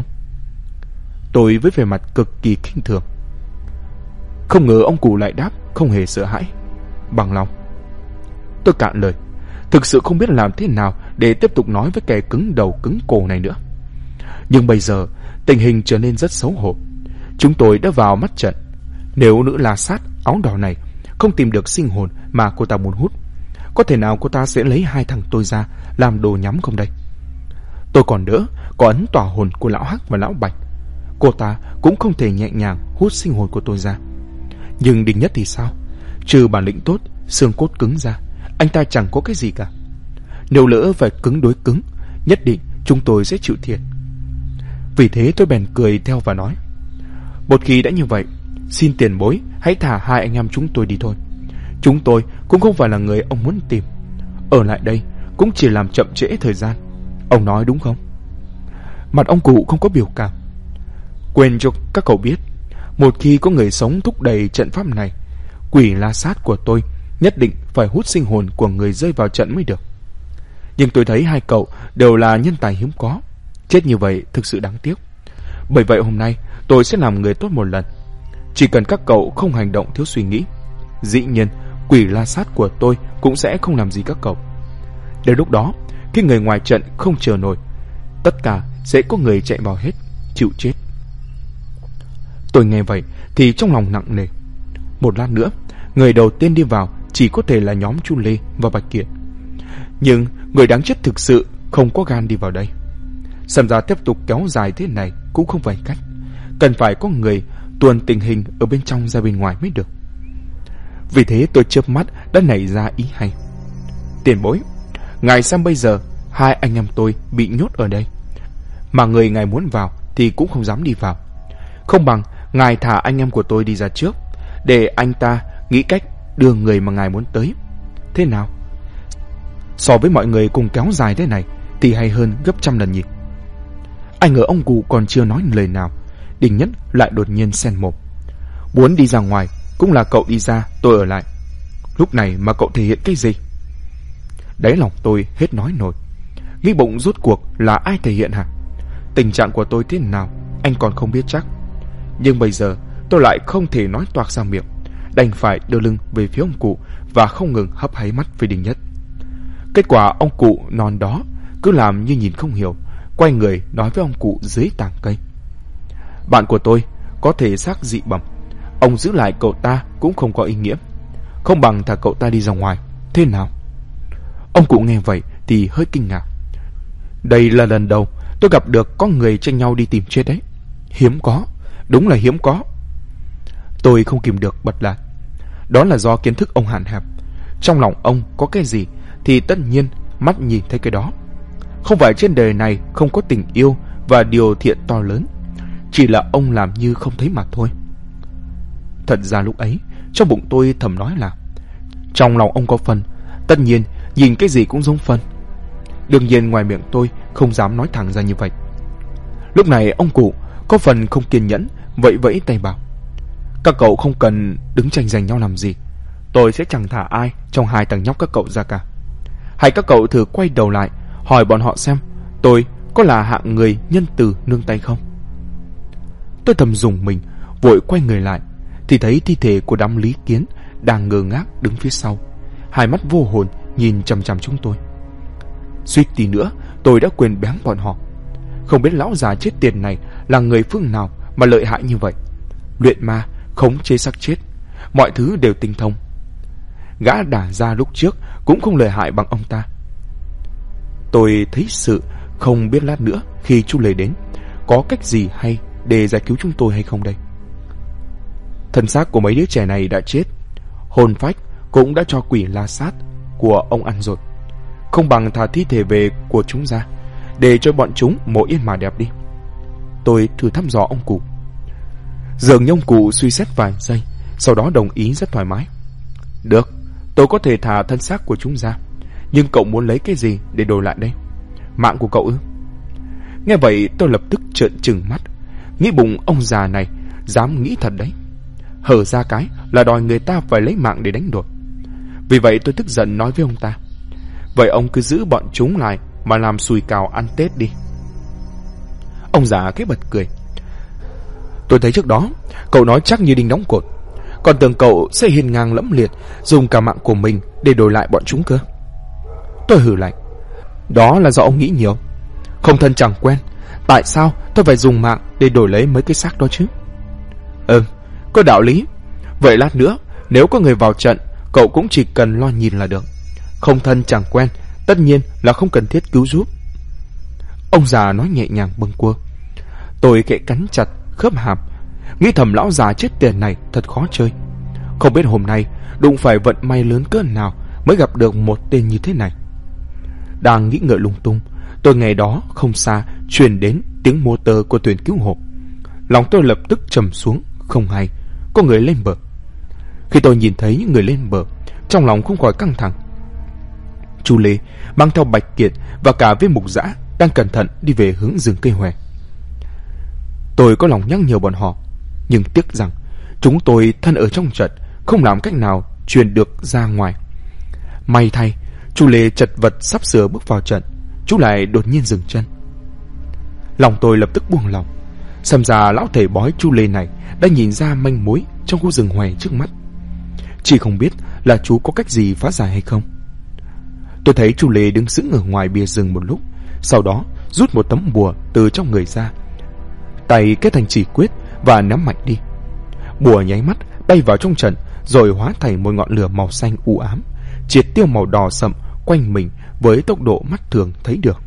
Tôi với vẻ mặt cực kỳ khinh thường. Không ngờ ông cụ lại đáp không hề sợ hãi: "Bằng lòng." Tôi cạn lời, thực sự không biết làm thế nào để tiếp tục nói với kẻ cứng đầu cứng cổ này nữa. Nhưng bây giờ tình hình trở nên rất xấu hổ. Chúng tôi đã vào mắt trận. Nếu nữ la sát áo đỏ này không tìm được sinh hồn mà cô ta muốn hút, có thể nào cô ta sẽ lấy hai thằng tôi ra làm đồ nhắm không đây? Tôi còn đỡ có ấn tỏa hồn của lão Hắc và lão Bạch. Cô ta cũng không thể nhẹ nhàng hút sinh hồn của tôi ra. Nhưng Đinh Nhất thì sao? Trừ bản lĩnh tốt, xương cốt cứng ra, anh ta chẳng có cái gì cả. Nếu lỡ phải cứng đối cứng, nhất định chúng tôi sẽ chịu thiệt. Vì thế tôi bèn cười theo và nói: "Một khi đã như vậy, xin tiền bối hãy thả hai anh em chúng tôi đi thôi. Chúng tôi cũng không phải là người ông muốn tìm. Ở lại đây cũng chỉ làm chậm trễ thời gian. Ông nói đúng không?" Mặt ông cụ không có biểu cảm. "Quên cho các cậu biết, một khi có người sống thúc đẩy trận pháp này, quỷ la sát của tôi nhất định phải hút sinh hồn của người rơi vào trận mới được. Nhưng tôi thấy hai cậu đều là nhân tài hiếm có, chết như vậy thực sự đáng tiếc. Bởi vậy hôm nay tôi sẽ làm người tốt một lần. Chỉ cần các cậu không hành động thiếu suy nghĩ, dĩ nhiên quỷ la sát của tôi cũng sẽ không làm gì các cậu. Đến lúc đó, khi người ngoài trận không chờ nổi, tất cả sẽ có người chạy vào hết, chịu chết." Tôi nghe vậy thì trong lòng nặng nề. Một lát nữa, người đầu tiên đi vào chỉ có thể là nhóm Chu Lê và Bạch Kiệt. Nhưng người đáng chết thực sự không có gan đi vào đây. Xem ra tiếp tục kéo dài thế này cũng không phải cách. Cần phải có người tuần tình hình ở bên trong ra bên ngoài mới được. Vì thế tôi chớp mắt đã nảy ra ý hay: "Tiền bối, ngài xem bây giờ hai anh em tôi bị nhốt ở đây, mà người ngài muốn vào thì cũng không dám đi vào. Không bằng ngài thả anh em của tôi đi ra trước, để anh ta nghĩ cách đưa người mà ngài muốn tới. Thế nào? So với mọi người cùng kéo dài thế này thì hay hơn gấp trăm lần nhỉ?" Ai ngờ ông cụ còn chưa nói lời nào, Đinh Nhất lại đột nhiên xen mồm: "Muốn đi ra ngoài cũng là cậu đi ra, tôi ở lại. Lúc này mà cậu thể hiện cái gì?" Đáy lòng tôi hết nói nổi. Nghĩ bụng rốt cuộc là ai thể hiện hả? Tình trạng của tôi thế nào anh còn không biết chắc. Nhưng bây giờ tôi lại không thể nói toạc ra miệng, đành phải đưa lưng về phía ông cụ và không ngừng hấp háy mắt với Đinh Nhất. Kết quả ông cụ non đó cứ làm như nhìn không hiểu, quay người nói với ông cụ dưới tàng cây: "Bạn của tôi có thể xác dị bẩm, ông giữ lại cậu ta cũng không có ý nghĩa. Không bằng thả cậu ta đi ra ngoài, thế nào?" Ông cụ nghe vậy thì hơi kinh ngạc. Đây là lần đầu tôi gặp được có người tranh nhau đi tìm chết đấy. Hiếm có, đúng là hiếm có. Tôi không kìm được bật lại. Đó là do kiến thức ông hạn hẹp. Trong lòng ông có cái gì thì tất nhiên mắt nhìn thấy cái đó. Không phải trên đời này không có tình yêu và điều thiện to lớn, chỉ là ông làm như không thấy mà thôi. Thật ra lúc ấy trong bụng tôi thầm nói là trong lòng ông có phân, tất nhiên nhìn cái gì cũng giống phân. Đương nhiên ngoài miệng tôi không dám nói thẳng ra như vậy. Lúc này ông cụ có phần không kiên nhẫn, vẫy vẫy tay bảo: "Các cậu không cần đứng tranh giành nhau làm gì. Tôi sẽ chẳng thả ai trong hai thằng nhóc các cậu ra cả. Hay các cậu thử quay đầu lại hỏi bọn họ xem tôi có là hạng người nhân từ nương tay không." Tôi thầm rùng mình, vội quay người lại thì thấy thi thể của đám Lý Kiến đang ngơ ngác đứng phía sau, hai mắt vô hồn nhìn chằm chằm chúng tôi. Suýt tí nữa tôi đã quên bén bọn họ. Không biết lão già chết tiệt này là người phương nào mà lợi hại như vậy. Luyện ma, khống chế xác chết, mọi thứ đều tinh thông. Gã đả ra lúc trước cũng không lợi hại bằng ông ta. Tôi thấy sự Không biết lát nữa khi chú Lê đến có cách gì hay để giải cứu chúng tôi hay không đây. Thân xác của mấy đứa trẻ này đã chết, hồn phách cũng đã cho quỷ La Sát của ông ăn rồi. Không bằng thả thi thể về của chúng ra, để cho bọn chúng mộ yên mà đẹp đi. Tôi thử thăm dò ông cụ. Dường như ông cụ suy xét vài giây, sau đó đồng ý rất thoải mái. Được, tôi có thể thả thân xác của chúng ra, nhưng cậu muốn lấy cái gì để đổi lại đây? Mạng của cậu ư? Nghe vậy tôi lập tức trợn trừng mắt, nghĩ bụng ông già này dám nghĩ thật đấy. Hở ra cái là đòi người ta phải lấy mạng để đánh đổi. Vì vậy tôi tức giận nói với ông ta, vậy ông cứ giữ bọn chúng lại mà làm sùi cào ăn Tết đi. Ông già cái bật cười. Tôi thấy trước đó cậu nói chắc như đinh đóng cột, còn tưởng cậu sẽ hiên ngang lẫm liệt dùng cả mạng của mình để đổi lại bọn chúng cơ. Tôi hừ lạnh. Đó là do ông nghĩ nhiều. Không thân chẳng quen, tại sao tôi phải dùng mạng để đổi lấy mấy cái xác đó chứ? Có đạo lý. Vậy lát nữa nếu có người vào trận, cậu cũng chỉ cần lo nhìn là được. Không thân chẳng quen, tất nhiên là không cần thiết cứu giúp. Ông già nói nhẹ nhàng bâng quơ. Tôi khẽ cắn chặt khớp hàm, nghĩ thầm lão già chết tiền này thật khó chơi. Không biết hôm nay đụng phải vận may lớn cỡ nào mới gặp được một tên như thế này. Đang nghĩ ngợi lung tung, tôi nghe đó không xa truyền đến tiếng motor của thuyền cứu hộ. Lòng tôi lập tức trầm xuống, không hay có người lên bờ. Khi tôi nhìn thấy những người lên bờ, trong lòng không khỏi căng thẳng. Chu Lê mang theo Bạch Kiệt và cả Viên Mục Dã đang cẩn thận đi về hướng rừng cây hoè. Tôi có lòng nhắc nhở bọn họ, nhưng tiếc rằng chúng tôi thân ở trong trận, không làm cách nào truyền được ra ngoài. May thay, Chu Lê chật vật sắp sửa bước vào trận, chú lại đột nhiên dừng chân. Lòng tôi lập tức buông lòng. Xem ra lão thầy bói Chu Lê này đã nhìn ra manh mối trong khu rừng hoè trước mắt. Chỉ không biết là chú có cách gì phá giải hay không. Tôi thấy Chu Lê đứng sững ở ngoài bìa rừng một lúc, sau đó rút một tấm bùa từ trong người ra, tay kết thành chỉ quyết và nắm mạnh đi. Bùa nháy mắt bay vào trong trận, rồi hóa thành một ngọn lửa màu xanh u ám, triệt tiêu màu đỏ sậm quanh mình với tốc độ mắt thường thấy được.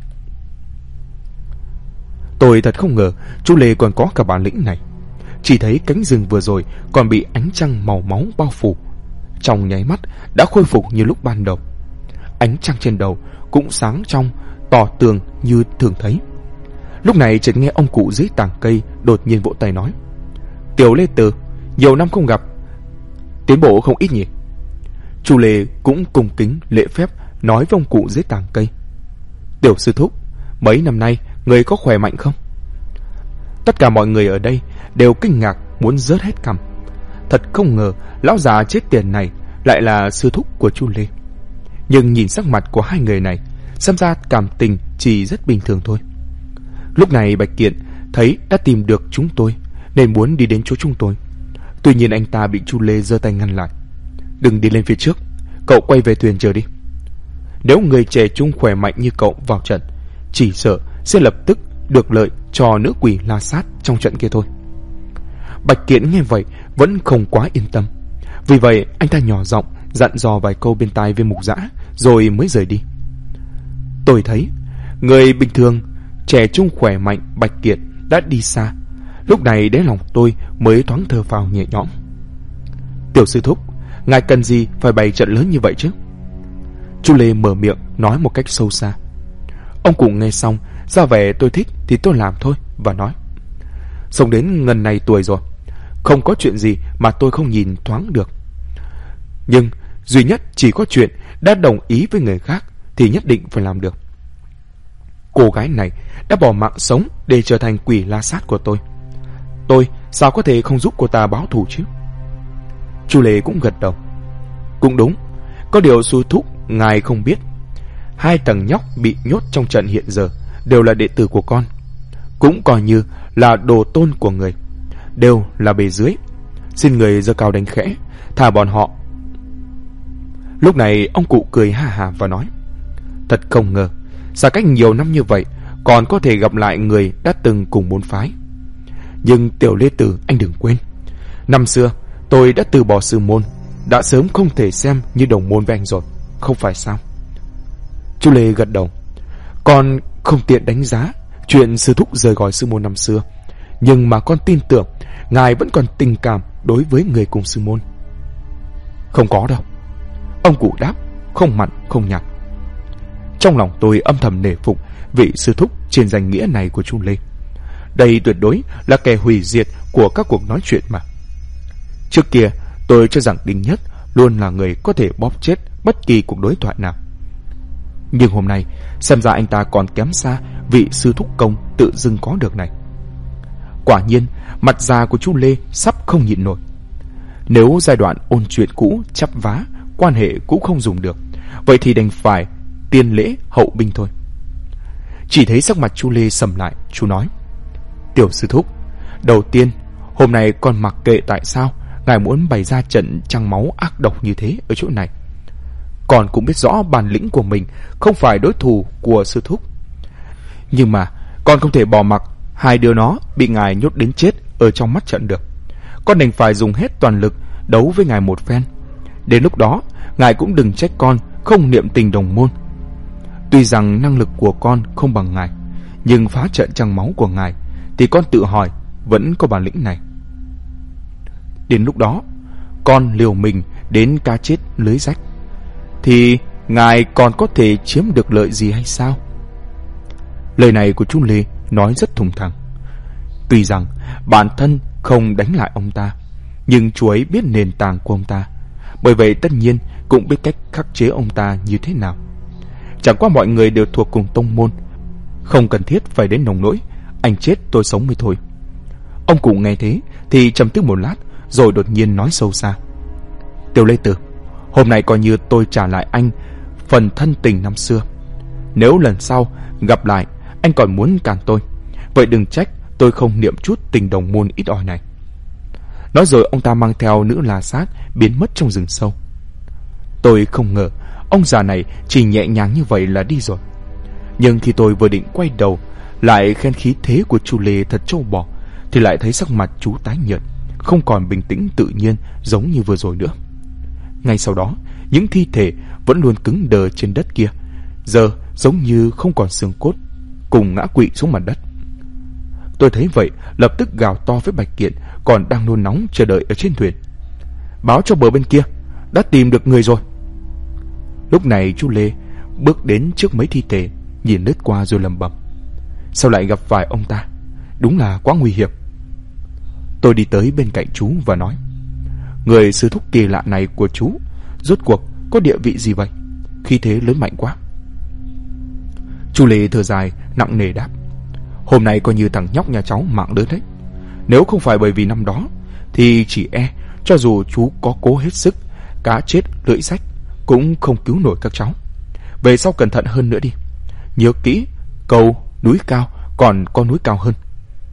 Tôi thật không ngờ Chu Lê còn có cả bản lĩnh này. Chỉ thấy cánh rừng vừa rồi còn bị ánh trăng màu máu bao phủ, trong nháy mắt đã khôi phục như lúc ban đầu. Ánh trăng trên đầu cũng sáng trong, tỏ tường như thường thấy. Lúc này chợt nghe ông cụ dưới tàng cây đột nhiên vỗ tay nói: Tiểu Lê Từ, nhiều năm không gặp, tiến bộ không ít nhỉ? Chu Lê cũng cung kính lễ phép nói với ông cụ dưới tàng cây: Tiểu sư thúc, mấy năm nay người có khỏe mạnh không? Tất cả mọi người ở đây đều kinh ngạc muốn rớt hết cằm. Thật không ngờ lão già chết tiền này lại là sư thúc của Chu Lê. Nhưng nhìn sắc mặt của hai người này, xem ra cảm tình chỉ rất bình thường thôi. Lúc này Bạch Kiện thấy đã tìm được chúng tôi nên muốn đi đến chỗ chúng tôi. Tuy nhiên anh ta bị Chu Lê giơ tay ngăn lại. Đừng đi lên phía trước, cậu quay về thuyền chờ đi. Nếu người trẻ trung khỏe mạnh như cậu vào trận, chỉ sợ sẽ lập tức được lợi cho nữ quỷ La Sát trong trận kia thôi. Bạch Kiện nghe vậy vẫn không quá yên tâm. Vì vậy anh ta nhỏ giọng dặn dò vài câu bên tai Viên Mục Dã rồi mới rời đi. Tôi thấy người bình thường trẻ trung khỏe mạnh Bạch Kiệt đã đi xa. Lúc này đáy lòng tôi mới thoáng thở phào nhẹ nhõm. Tiểu sư thúc, ngài cần gì phải bày trận lớn như vậy chứ? Chu Lê mở miệng nói một cách sâu xa. Ông cụ nghe xong ra vẻ tôi thích thì tôi làm thôi, và nói: Sống đến ngần này tuổi rồi, không có chuyện gì mà tôi không nhìn thoáng được. Nhưng duy nhất chỉ có chuyện đã đồng ý với người khác thì nhất định phải làm được. Cô gái này đã bỏ mạng sống để trở thành quỷ La Sát của tôi sao có thể không giúp cô ta báo thù chứ? Chu Lê cũng gật đầu. Cũng đúng, có điều sư thúc ngài không biết, hai thằng nhóc bị nhốt trong trận hiện giờ đều là đệ tử của con, cũng coi như là đồ tôn của người, đều là bề dưới. Xin người giơ cao đánh khẽ, thả bọn họ. Lúc này ông cụ cười ha ha và nói: Thật không ngờ, xa cách nhiều năm như vậy còn có thể gặp lại người đã từng cùng môn phái. Nhưng Tiểu Lê Tử, anh đừng quên, năm xưa tôi đã từ bỏ sư môn, đã sớm không thể xem như đồng môn với anh rồi, không phải sao? Chu Lê gật đầu. Còn không tiện đánh giá chuyện sư thúc rời gói sư môn năm xưa, nhưng mà con tin tưởng ngài vẫn còn tình cảm đối với người cùng sư môn. Không có đâu, ông cụ đáp, không mặn không nhạt. Trong lòng tôi âm thầm nể phục vị sư thúc trên danh nghĩa này của Chu Lê. Đây tuyệt đối là kẻ hủy diệt của các cuộc nói chuyện mà. Trước kia tôi cho rằng Đinh Nhất luôn là người có thể bóp chết bất kỳ cuộc đối thoại nào. Nhưng hôm nay xem ra anh ta còn kém xa vị sư thúc công tự dưng có được này. Quả nhiên mặt già của Chu Lê sắp không nhịn nổi. Nếu giai đoạn ôn chuyện cũ chắp vá, quan hệ cũ không dùng được, vậy thì đành phải tiên lễ hậu binh thôi. Chỉ thấy sắc mặt Chu Lê sầm lại, chú nói: Tiểu sư thúc, đầu tiên hôm nay con mặc kệ tại sao ngài muốn bày ra trận trăng máu ác độc như thế ở chỗ này. Con cũng biết rõ bản lĩnh của mình không phải đối thủ của sư thúc, nhưng mà con không thể bỏ mặc hai đứa nó bị ngài nhốt đến chết ở trong mắt trận được. Con đành phải dùng hết toàn lực đấu với ngài một phen. Đến lúc đó ngài cũng đừng trách con không niệm tình đồng môn. Tuy rằng năng lực của con không bằng ngài, nhưng phá trận trăng máu của ngài thì con tự hỏi vẫn có bản lĩnh này. Đến lúc đó con liều mình đến cá chết lưới rách, thì ngài còn có thể chiếm được lợi gì hay sao? Lời này của chú Lê nói rất thùng thẳng. Tuy rằng bản thân không đánh lại ông ta, nhưng chú ấy biết nền tảng của ông ta, bởi vậy tất nhiên cũng biết cách khắc chế ông ta như thế nào. Chẳng qua mọi người đều thuộc cùng tông môn, không cần thiết phải đến nồng nỗi anh chết tôi sống mới thôi. Ông cụ nghe thế thì trầm tư một lát, rồi đột nhiên nói sâu xa: Tiểu Lê Tử, hôm nay coi như tôi trả lại anh phần thân tình năm xưa. Nếu lần sau gặp lại anh còn muốn cản tôi, vậy đừng trách tôi không niệm chút tình đồng môn ít ỏi này. Nói rồi ông ta mang theo nữ La Sát biến mất trong rừng sâu. Tôi không ngờ ông già này chỉ nhẹ nhàng như vậy là đi rồi. Nhưng khi tôi vừa định quay đầu lại khen khí thế của Chu Lê thật trâu bò, thì lại thấy sắc mặt chú tái nhợt, không còn bình tĩnh tự nhiên giống như vừa rồi nữa. Ngay sau đó, những thi thể vẫn luôn cứng đờ trên đất kia giờ giống như không còn xương cốt, cùng ngã quỵ xuống mặt đất. Tôi thấy vậy lập tức gào to với Bạch Kiện còn đang nôn nóng chờ đợi ở trên thuyền: Báo cho bờ bên kia, đã tìm được người rồi. Lúc này chú Lê bước đến trước mấy thi thể, nhìn lướt qua rồi lẩm bẩm: Sao lại gặp phải ông ta? Đúng là quá nguy hiểm. Tôi đi tới bên cạnh chú và nói: Người sư thúc kỳ lạ này của chú rốt cuộc có địa vị gì vậy? Khí thế lớn mạnh quá. Chú Lê thở dài nặng nề đáp: Hôm nay coi như thằng nhóc nhà cháu mạng lớn đấy. Nếu không phải bởi vì năm đó thì chỉ cho dù chú có cố hết sức, cá chết lưỡi rách cũng không cứu nổi các cháu. Về sau cẩn thận hơn nữa đi. Nhớ kỹ câu núi cao còn có núi cao hơn.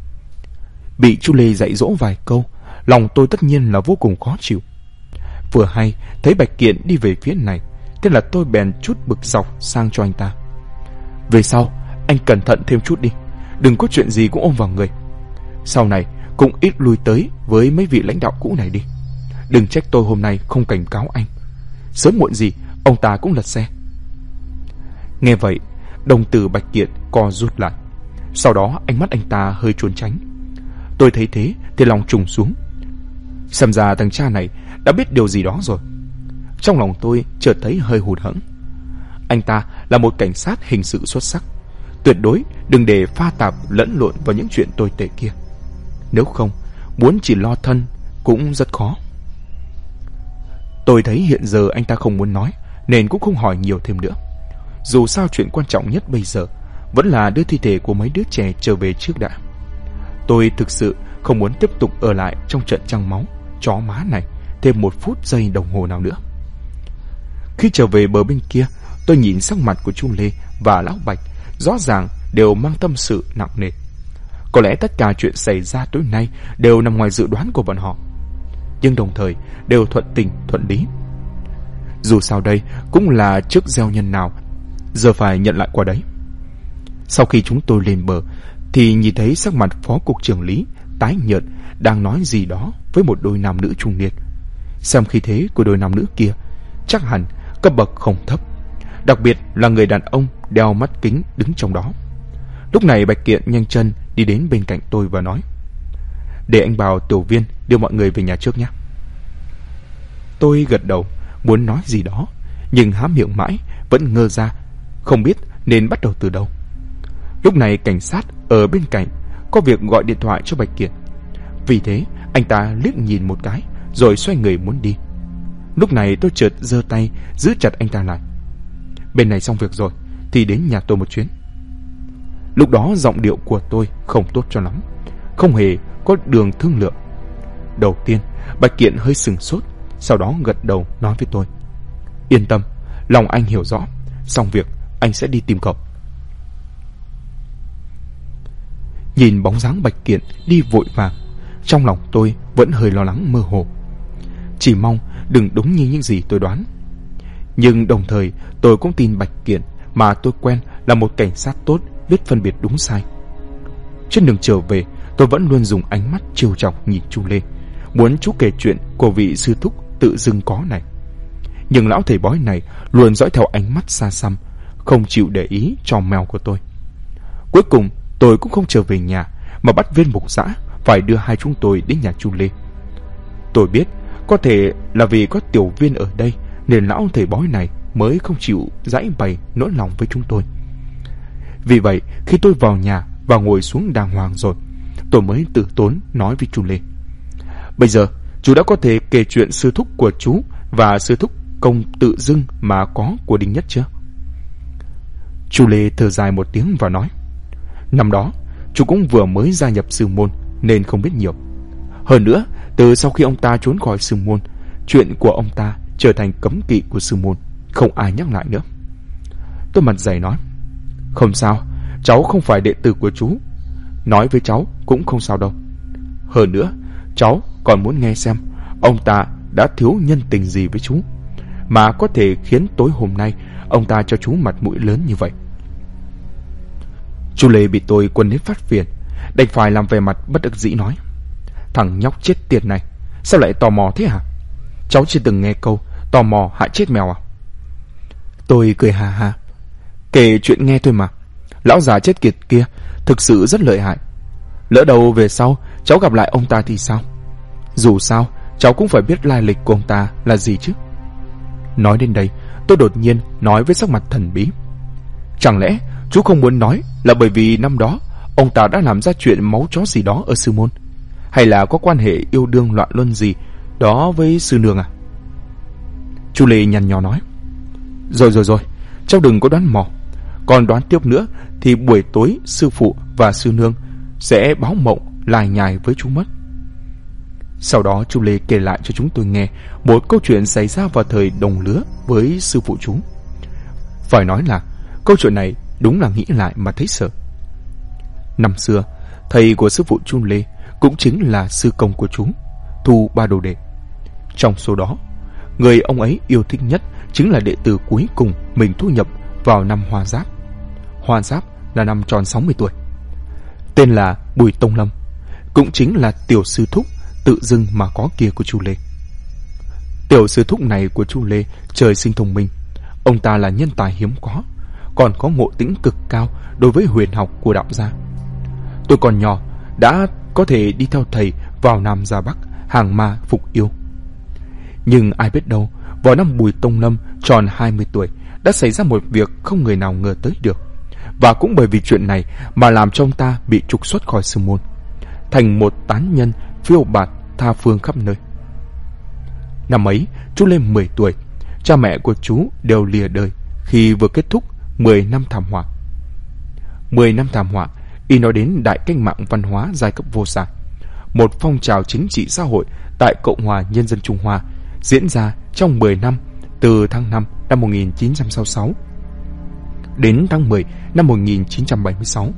Bị chú Lê dạy dỗ vài câu, lòng tôi tất nhiên là vô cùng khó chịu. Vừa hay thấy Bạch Kiện đi về phía này, thế là tôi bèn chút bực dọc sang cho anh ta: Về sau anh cẩn thận thêm chút đi, đừng có chuyện gì cũng ôm vào người. Sau này cũng ít lui tới với mấy vị lãnh đạo cũ này đi. Đừng trách tôi hôm nay không cảnh cáo anh, sớm muộn gì ông ta cũng lật xe. Nghe vậy, đồng tử Bạch Kiện co rút lại, sau đó ánh mắt anh ta hơi trốn tránh. Tôi thấy thế thì lòng trùng xuống. Xem ra thằng cha này đã biết điều gì đó rồi. Trong lòng tôi chợt thấy hơi hụt hẫng. Anh ta là một cảnh sát hình sự xuất sắc, tuyệt đối đừng để pha tạp lẫn lộn vào những chuyện tồi tệ kia. Nếu không, muốn chỉ lo thân cũng rất khó. Tôi thấy hiện giờ anh ta không muốn nói, nên cũng không hỏi nhiều thêm nữa. Dù sao chuyện quan trọng nhất bây giờ vẫn là đưa thi thể của mấy đứa trẻ trở về trước đã. Tôi thực sự không muốn tiếp tục ở lại trong trận trăng máu chó má này thêm 1 phút giây đồng hồ nào nữa. Khi trở về bờ bên kia, tôi nhìn sắc mặt của chú Lê và lão Bạch rõ ràng đều mang tâm sự nặng nề. Có lẽ tất cả chuyện xảy ra tối nay đều nằm ngoài dự đoán của bọn họ, nhưng đồng thời đều thuận tình thuận lý. Dù sao đây cũng là chức gieo nhân nào, giờ phải nhận lại qua đấy. Sau khi chúng tôi lên bờ thì nhìn thấy sắc mặt phó cục trưởng Lý tái nhợt, đang nói gì đó với một đôi nam nữ trung niên. Xem khí thế của đôi nam nữ kia chắc hẳn cấp bậc không thấp, đặc biệt là người đàn ông đeo mắt kính đứng trong đó. Lúc này Bạch Kiện nhanh chân đi đến bên cạnh tôi và nói: "Để anh bảo tiểu viên đưa mọi người về nhà trước nhé." Tôi gật đầu, muốn nói gì đó, nhưng há miệng mãi vẫn ngơ ra, không biết nên bắt đầu từ đâu. Lúc này cảnh sát ở bên cạnh có việc gọi điện thoại cho Bạch Kiện. Vì thế anh ta liếc nhìn một cái rồi xoay người muốn đi. Lúc này tôi chợt giơ tay giữ chặt anh ta lại. "Bên này xong việc rồi thì đến nhà tôi một chuyến." Lúc đó giọng điệu của tôi không tốt cho lắm, không hề có đường thương lượng. Đầu tiên Bạch Kiện hơi sừng sốt, sau đó gật đầu nói với tôi: "Yên tâm, lòng anh hiểu rõ, xong việc anh sẽ đi tìm cậu." Nhìn bóng dáng Bạch Kiện đi vội vàng, trong lòng tôi vẫn hơi lo lắng mơ hồ. Chỉ mong đừng đúng như những gì tôi đoán. Nhưng đồng thời tôi cũng tin Bạch Kiện mà tôi quen là một cảnh sát tốt, biết phân biệt đúng sai. Trên đường trở về, tôi vẫn luôn dùng ánh mắt trêu chọc nhìn chú Lê, muốn chú kể chuyện của vị sư thúc tự dưng có này. Nhưng lão thầy bói này luôn dõi theo ánh mắt xa xăm, không chịu để ý trò mèo của tôi. Cuối cùng tôi cũng không trở về nhà, mà bắt viên mục dã phải đưa hai chúng tôi đến nhà chú Lê. Tôi biết có thể là vì có tiểu viên ở đây nên lão thầy bói này mới không chịu giãi bày nỗi lòng với chúng tôi. Vì vậy khi tôi vào nhà và ngồi xuống đàng hoàng rồi, tôi mới tự tốn nói với chú Lê: "Bây giờ chú đã có thể kể chuyện sư thúc của chú và sư thúc công tự dưng mà có của Đinh Nhất chưa?" Chú Lê thở dài một tiếng và nói: "Năm đó chú cũng vừa mới gia nhập sư môn nên không biết nhiều. Hơn nữa, từ sau khi ông ta trốn khỏi sư môn, chuyện của ông ta trở thành cấm kỵ của sư môn, không ai nhắc lại nữa." Tôi mặt dày nói: "Không sao, cháu không phải đệ tử của chú. Nói với cháu cũng không sao đâu. Hơn nữa, cháu còn muốn nghe xem ông ta đã thiếu nhân tình gì với chú mà có thể khiến tối hôm nay ông ta cho chú mặt mũi lớn như vậy." Chú Lê bị tôi quấn đến phát phiền, đành phải làm vẻ mặt bất đắc dĩ nói: "Thằng nhóc chết tiệt này, sao lại tò mò thế hả? Cháu chưa từng nghe câu tò mò hại chết mèo à?" Tôi cười hà hà: "Kể chuyện nghe thôi mà. Lão già chết kiệt kia thực sự rất lợi hại. Lỡ đầu về sau cháu gặp lại ông ta thì sao? Dù sao cháu cũng phải biết lai lịch của ông ta là gì chứ." Nói đến đây, tôi đột nhiên nói với sắc mặt thần bí: "Chẳng lẽ chú không muốn nói là bởi vì năm đó ông ta đã làm ra chuyện máu chó gì đó ở sư môn, hay là có quan hệ yêu đương loạn luân gì đó với sư nương à?" Chú Lê nhăn nhó nói: Rồi, cháu đừng có đoán mò. Còn đoán tiếp nữa thì buổi tối sư phụ và sư nương sẽ báo mộng lải nhải với chú mất." Sau đó chú Lê kể lại cho chúng tôi nghe một câu chuyện xảy ra vào thời đồng lứa với sư phụ chú. Phải nói là câu chuyện này đúng là nghĩ lại mà thấy sợ. Năm xưa, thầy của sư phụ chú Lê cũng chính là sư công của chú, Thu Ba Đồ Đệ. Trong số đó, người ông ấy yêu thích nhất chính là đệ tử cuối cùng mình thu nhập vào năm Hoa Giáp. Hoa Giáp là năm tròn 60 tuổi. Tên là Bùi Tông Lâm, cũng chính là tiểu sư thúc tự dưng mà có kia của chú Lê. Tiểu sư thúc này của chú Lê trời sinh thông minh. Ông ta là nhân tài hiếm có, còn có ngộ tĩnh cực cao đối với huyền học của đạo gia. Tôi còn nhỏ đã có thể đi theo thầy vào Nam ra Bắc hàng ma phục yêu. Nhưng ai biết đâu, vào năm Bùi Tông Lâm tròn 20 tuổi đã xảy ra một việc không người nào ngờ tới được. Và cũng bởi vì chuyện này mà làm cho ông ta bị trục xuất khỏi sư môn, thành một tán nhân phiêu bạt tha phương khắp nơi. Năm ấy, chú lên 10 tuổi, cha mẹ của chú đều lìa đời khi vừa kết thúc 10 năm thảm họa. 10 năm thảm họa y nói đến đại cách mạng văn hóa giai cấp vô sản, một phong trào chính trị xã hội tại Cộng hòa Nhân dân Trung Hoa diễn ra trong 10 năm, từ tháng 5 năm 1966 đến tháng 10 năm 1976.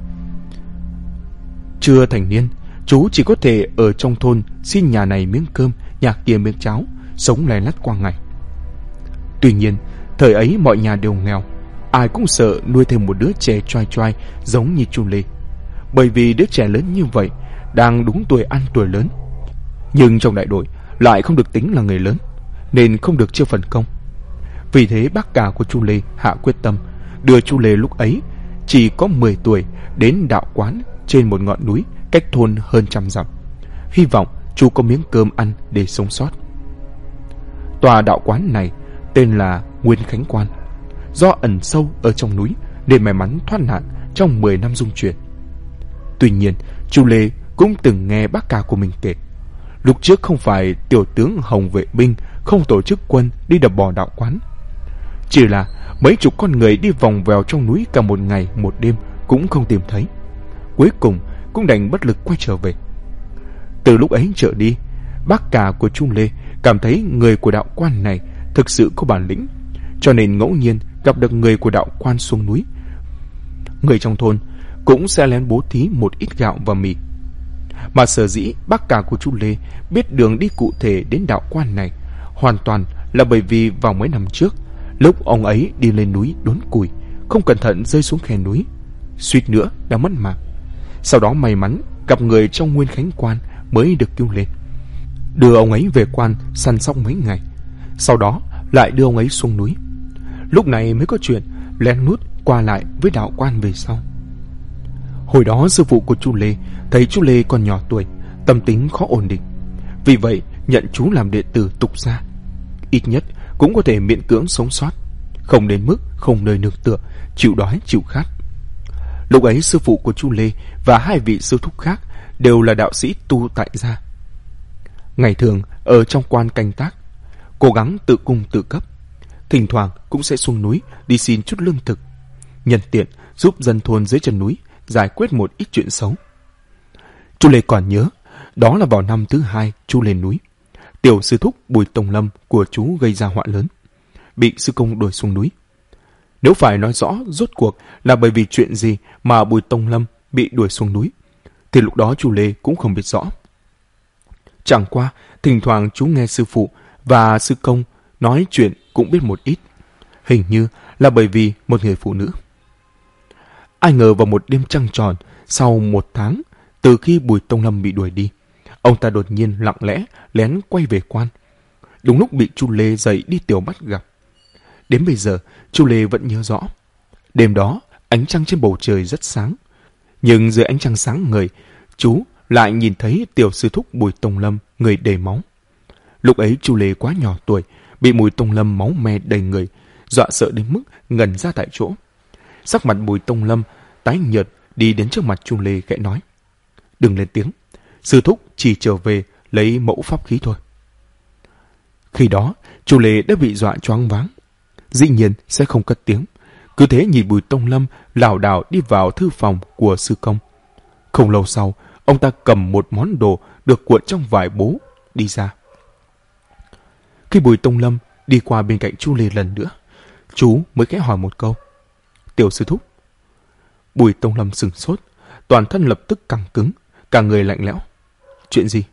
Chưa thành niên, chú chỉ có thể ở trong thôn xin nhà này miếng cơm, nhà kia miếng cháo, sống lẻ lắt qua ngày. Tuy nhiên, thời ấy mọi nhà đều nghèo, ai cũng sợ nuôi thêm một đứa trẻ choai choai giống như chú Lê, bởi vì đứa trẻ lớn như vậy đang đúng tuổi ăn tuổi lớn, nhưng trong đại đội lại không được tính là người lớn, nên không được chia phần công. Vì thế bác cả của chú Lê hạ quyết tâm đưa chú Lê lúc ấy chỉ có 10 tuổi đến đạo quán trên một ngọn núi cách thôn hơn 100 dặm. Hy vọng chú có miếng cơm ăn để sống sót. Tòa đạo quán này tên là Nguyên Khánh Quan. Do ẩn sâu ở trong núi nên may mắn thoát nạn trong 10 năm dung chuyển. Tuy nhiên, chú Lê cũng từng nghe bác cả của mình kể, lúc trước không phải tiểu tướng Hồng Vệ Binh không tổ chức quân đi đập bỏ đạo quán, chỉ là mấy chục con người đi vòng vèo trong núi cả một ngày một đêm cũng không tìm thấy. Cuối cùng cũng đành bất lực quay trở về. Từ lúc ấy trở đi, bác cả của chú Lê cảm thấy người của đạo quan này thực sự có bản lĩnh, cho nên ngẫu nhiên gặp được người của đạo quan xuống núi, người trong thôn cũng sẽ lén bố thí một ít gạo và mì. Mà sở dĩ bác cả của chú Lê biết đường đi cụ thể đến đạo quan này hoàn toàn là bởi vì vào mấy năm trước, lúc ông ấy đi lên núi đốn củi, không cẩn thận rơi xuống khe núi, suýt nữa đã mất mạng. Sau đó may mắn gặp người trong Nguyên Khánh Quan mới được cứu lên, đưa ông ấy về quan săn sóc mấy ngày, sau đó lại đưa ông ấy xuống núi. Lúc này mới có chuyện lén lút qua lại với đạo quan về sau. Hồi đó sư phụ của chú Lê thấy chú Lê còn nhỏ tuổi, tâm tính khó ổn định, vì vậy nhận chú làm đệ tử tục gia, ít nhất cũng có thể miễn cưỡng sống sót, không đến mức không nơi nương tựa, chịu đói chịu khát. Lúc ấy sư phụ của chú Lê và 2 vị sư thúc khác đều là đạo sĩ tu tại gia. Ngày thường ở trong quan canh tác, cố gắng tự cung tự cấp, thỉnh thoảng cũng sẽ xuống núi đi xin chút lương thực, nhân tiện giúp dân thôn dưới chân núi giải quyết một ít chuyện xấu. Chú Lê còn nhớ, đó là vào năm thứ 2 chú lên núi, tiểu sư thúc Bùi Tông Lâm của chú gây ra họa lớn, bị sư công đuổi xuống núi. Nếu phải nói rõ rốt cuộc là bởi vì chuyện gì mà Bùi Tông Lâm bị đuổi xuống núi, thì lúc đó chú Lê cũng không biết rõ. Chẳng qua thỉnh thoảng chú nghe sư phụ và sư công nói chuyện cũng biết một ít, hình như là bởi vì một người phụ nữ. Ai ngờ vào một đêm trăng tròn, sau 1 tháng từ khi Bùi Tông Lâm bị đuổi đi, ông ta đột nhiên lặng lẽ lén quay về quan, đúng lúc bị chú Lê dậy đi tiểu bắt gặp. Đến bây giờ chú Lê vẫn nhớ rõ, đêm đó ánh trăng trên bầu trời rất sáng, nhưng dưới ánh trăng sáng ngời, chú lại nhìn thấy tiểu sư thúc Bùi Tông Lâm người đầy máu. Lúc ấy chú Lê quá nhỏ tuổi, bị Bùi Tông Lâm máu me đầy người, dọa sợ đến mức ngẩn ra tại chỗ. Sắc mặt Bùi Tông Lâm tái nhợt đi đến trước mặt chú Lê khẽ nói: "Đừng lên tiếng, sư thúc chỉ trở về lấy mẫu pháp khí thôi." Khi đó chú Lê đã bị dọa choáng váng, dĩ nhiên sẽ không cất tiếng, cứ thế nhìn Bùi Tông Lâm lảo đảo đi vào thư phòng của sư công. Không lâu sau, ông ta cầm một món đồ được cuộn trong vải bố đi ra. Khi Bùi Tông Lâm đi qua bên cạnh chú Lê lần nữa, chú mới khẽ hỏi một câu: "Tiểu sư thúc." Bùi Tông Lâm sửng sốt, toàn thân lập tức căng cứng, cả người lạnh lẽo. "Chuyện gì?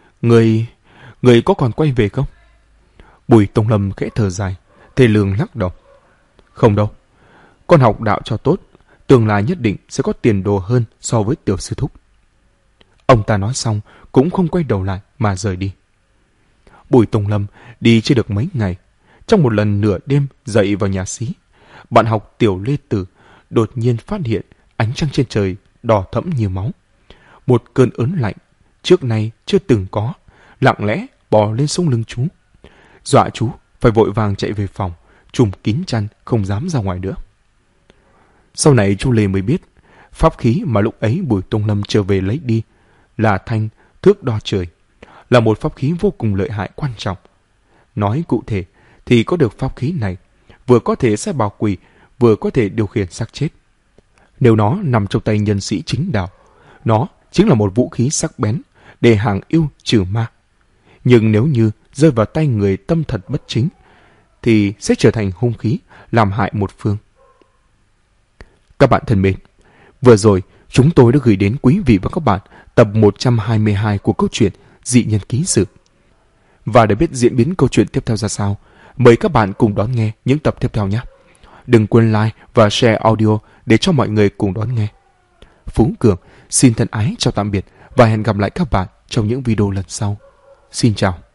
Người có còn quay về không?" Bùi Tông Lâm khẽ thở dài, thê lương lắc đầu: "Không đâu, con học đạo cho tốt, tương lai nhất định sẽ có tiền đồ hơn so với tiểu sư thúc." Ông ta nói xong cũng không quay đầu lại mà rời đi. Bùi Tông Lâm đi chưa được mấy ngày, trong một lần nửa đêm dậy vào nhà xí, bạn học tiểu Lê Tử đột nhiên phát hiện ánh trăng trên trời đỏ thẫm như máu. Một cơn ớn lạnh trước nay chưa từng có lặng lẽ bò lên sống lưng chú, dọa chú phải vội vàng chạy về phòng, trùm kín chăn không dám ra ngoài nữa. Sau này chú Lê mới biết, pháp khí mà lúc ấy Bùi Tông Lâm trở về lấy đi là thanh thước đo trời, là một pháp khí vô cùng lợi hại quan trọng. Nói cụ thể thì có được pháp khí này, vừa có thể sai bảo quỷ, vừa có thể điều khiển xác chết. Nếu nó nằm trong tay nhân sĩ chính đạo, nó chính là một vũ khí sắc bén để hàng yêu trừ ma. Nhưng nếu như rơi vào tay người tâm thật bất chính, thì sẽ trở thành hung khí làm hại một phương. Các bạn thân mến, vừa rồi chúng tôi đã gửi đến quý vị và các bạn tập 122 của câu chuyện Dị Nhân Ký Sự. Và để biết diễn biến câu chuyện tiếp theo ra sao, mời các bạn cùng đón nghe những tập tiếp theo nhé. Đừng quên like và share audio để cho mọi người cùng đón nghe. Phú Cường xin thân ái chào tạm biệt và hẹn gặp lại các bạn trong những video lần sau. Xin chào.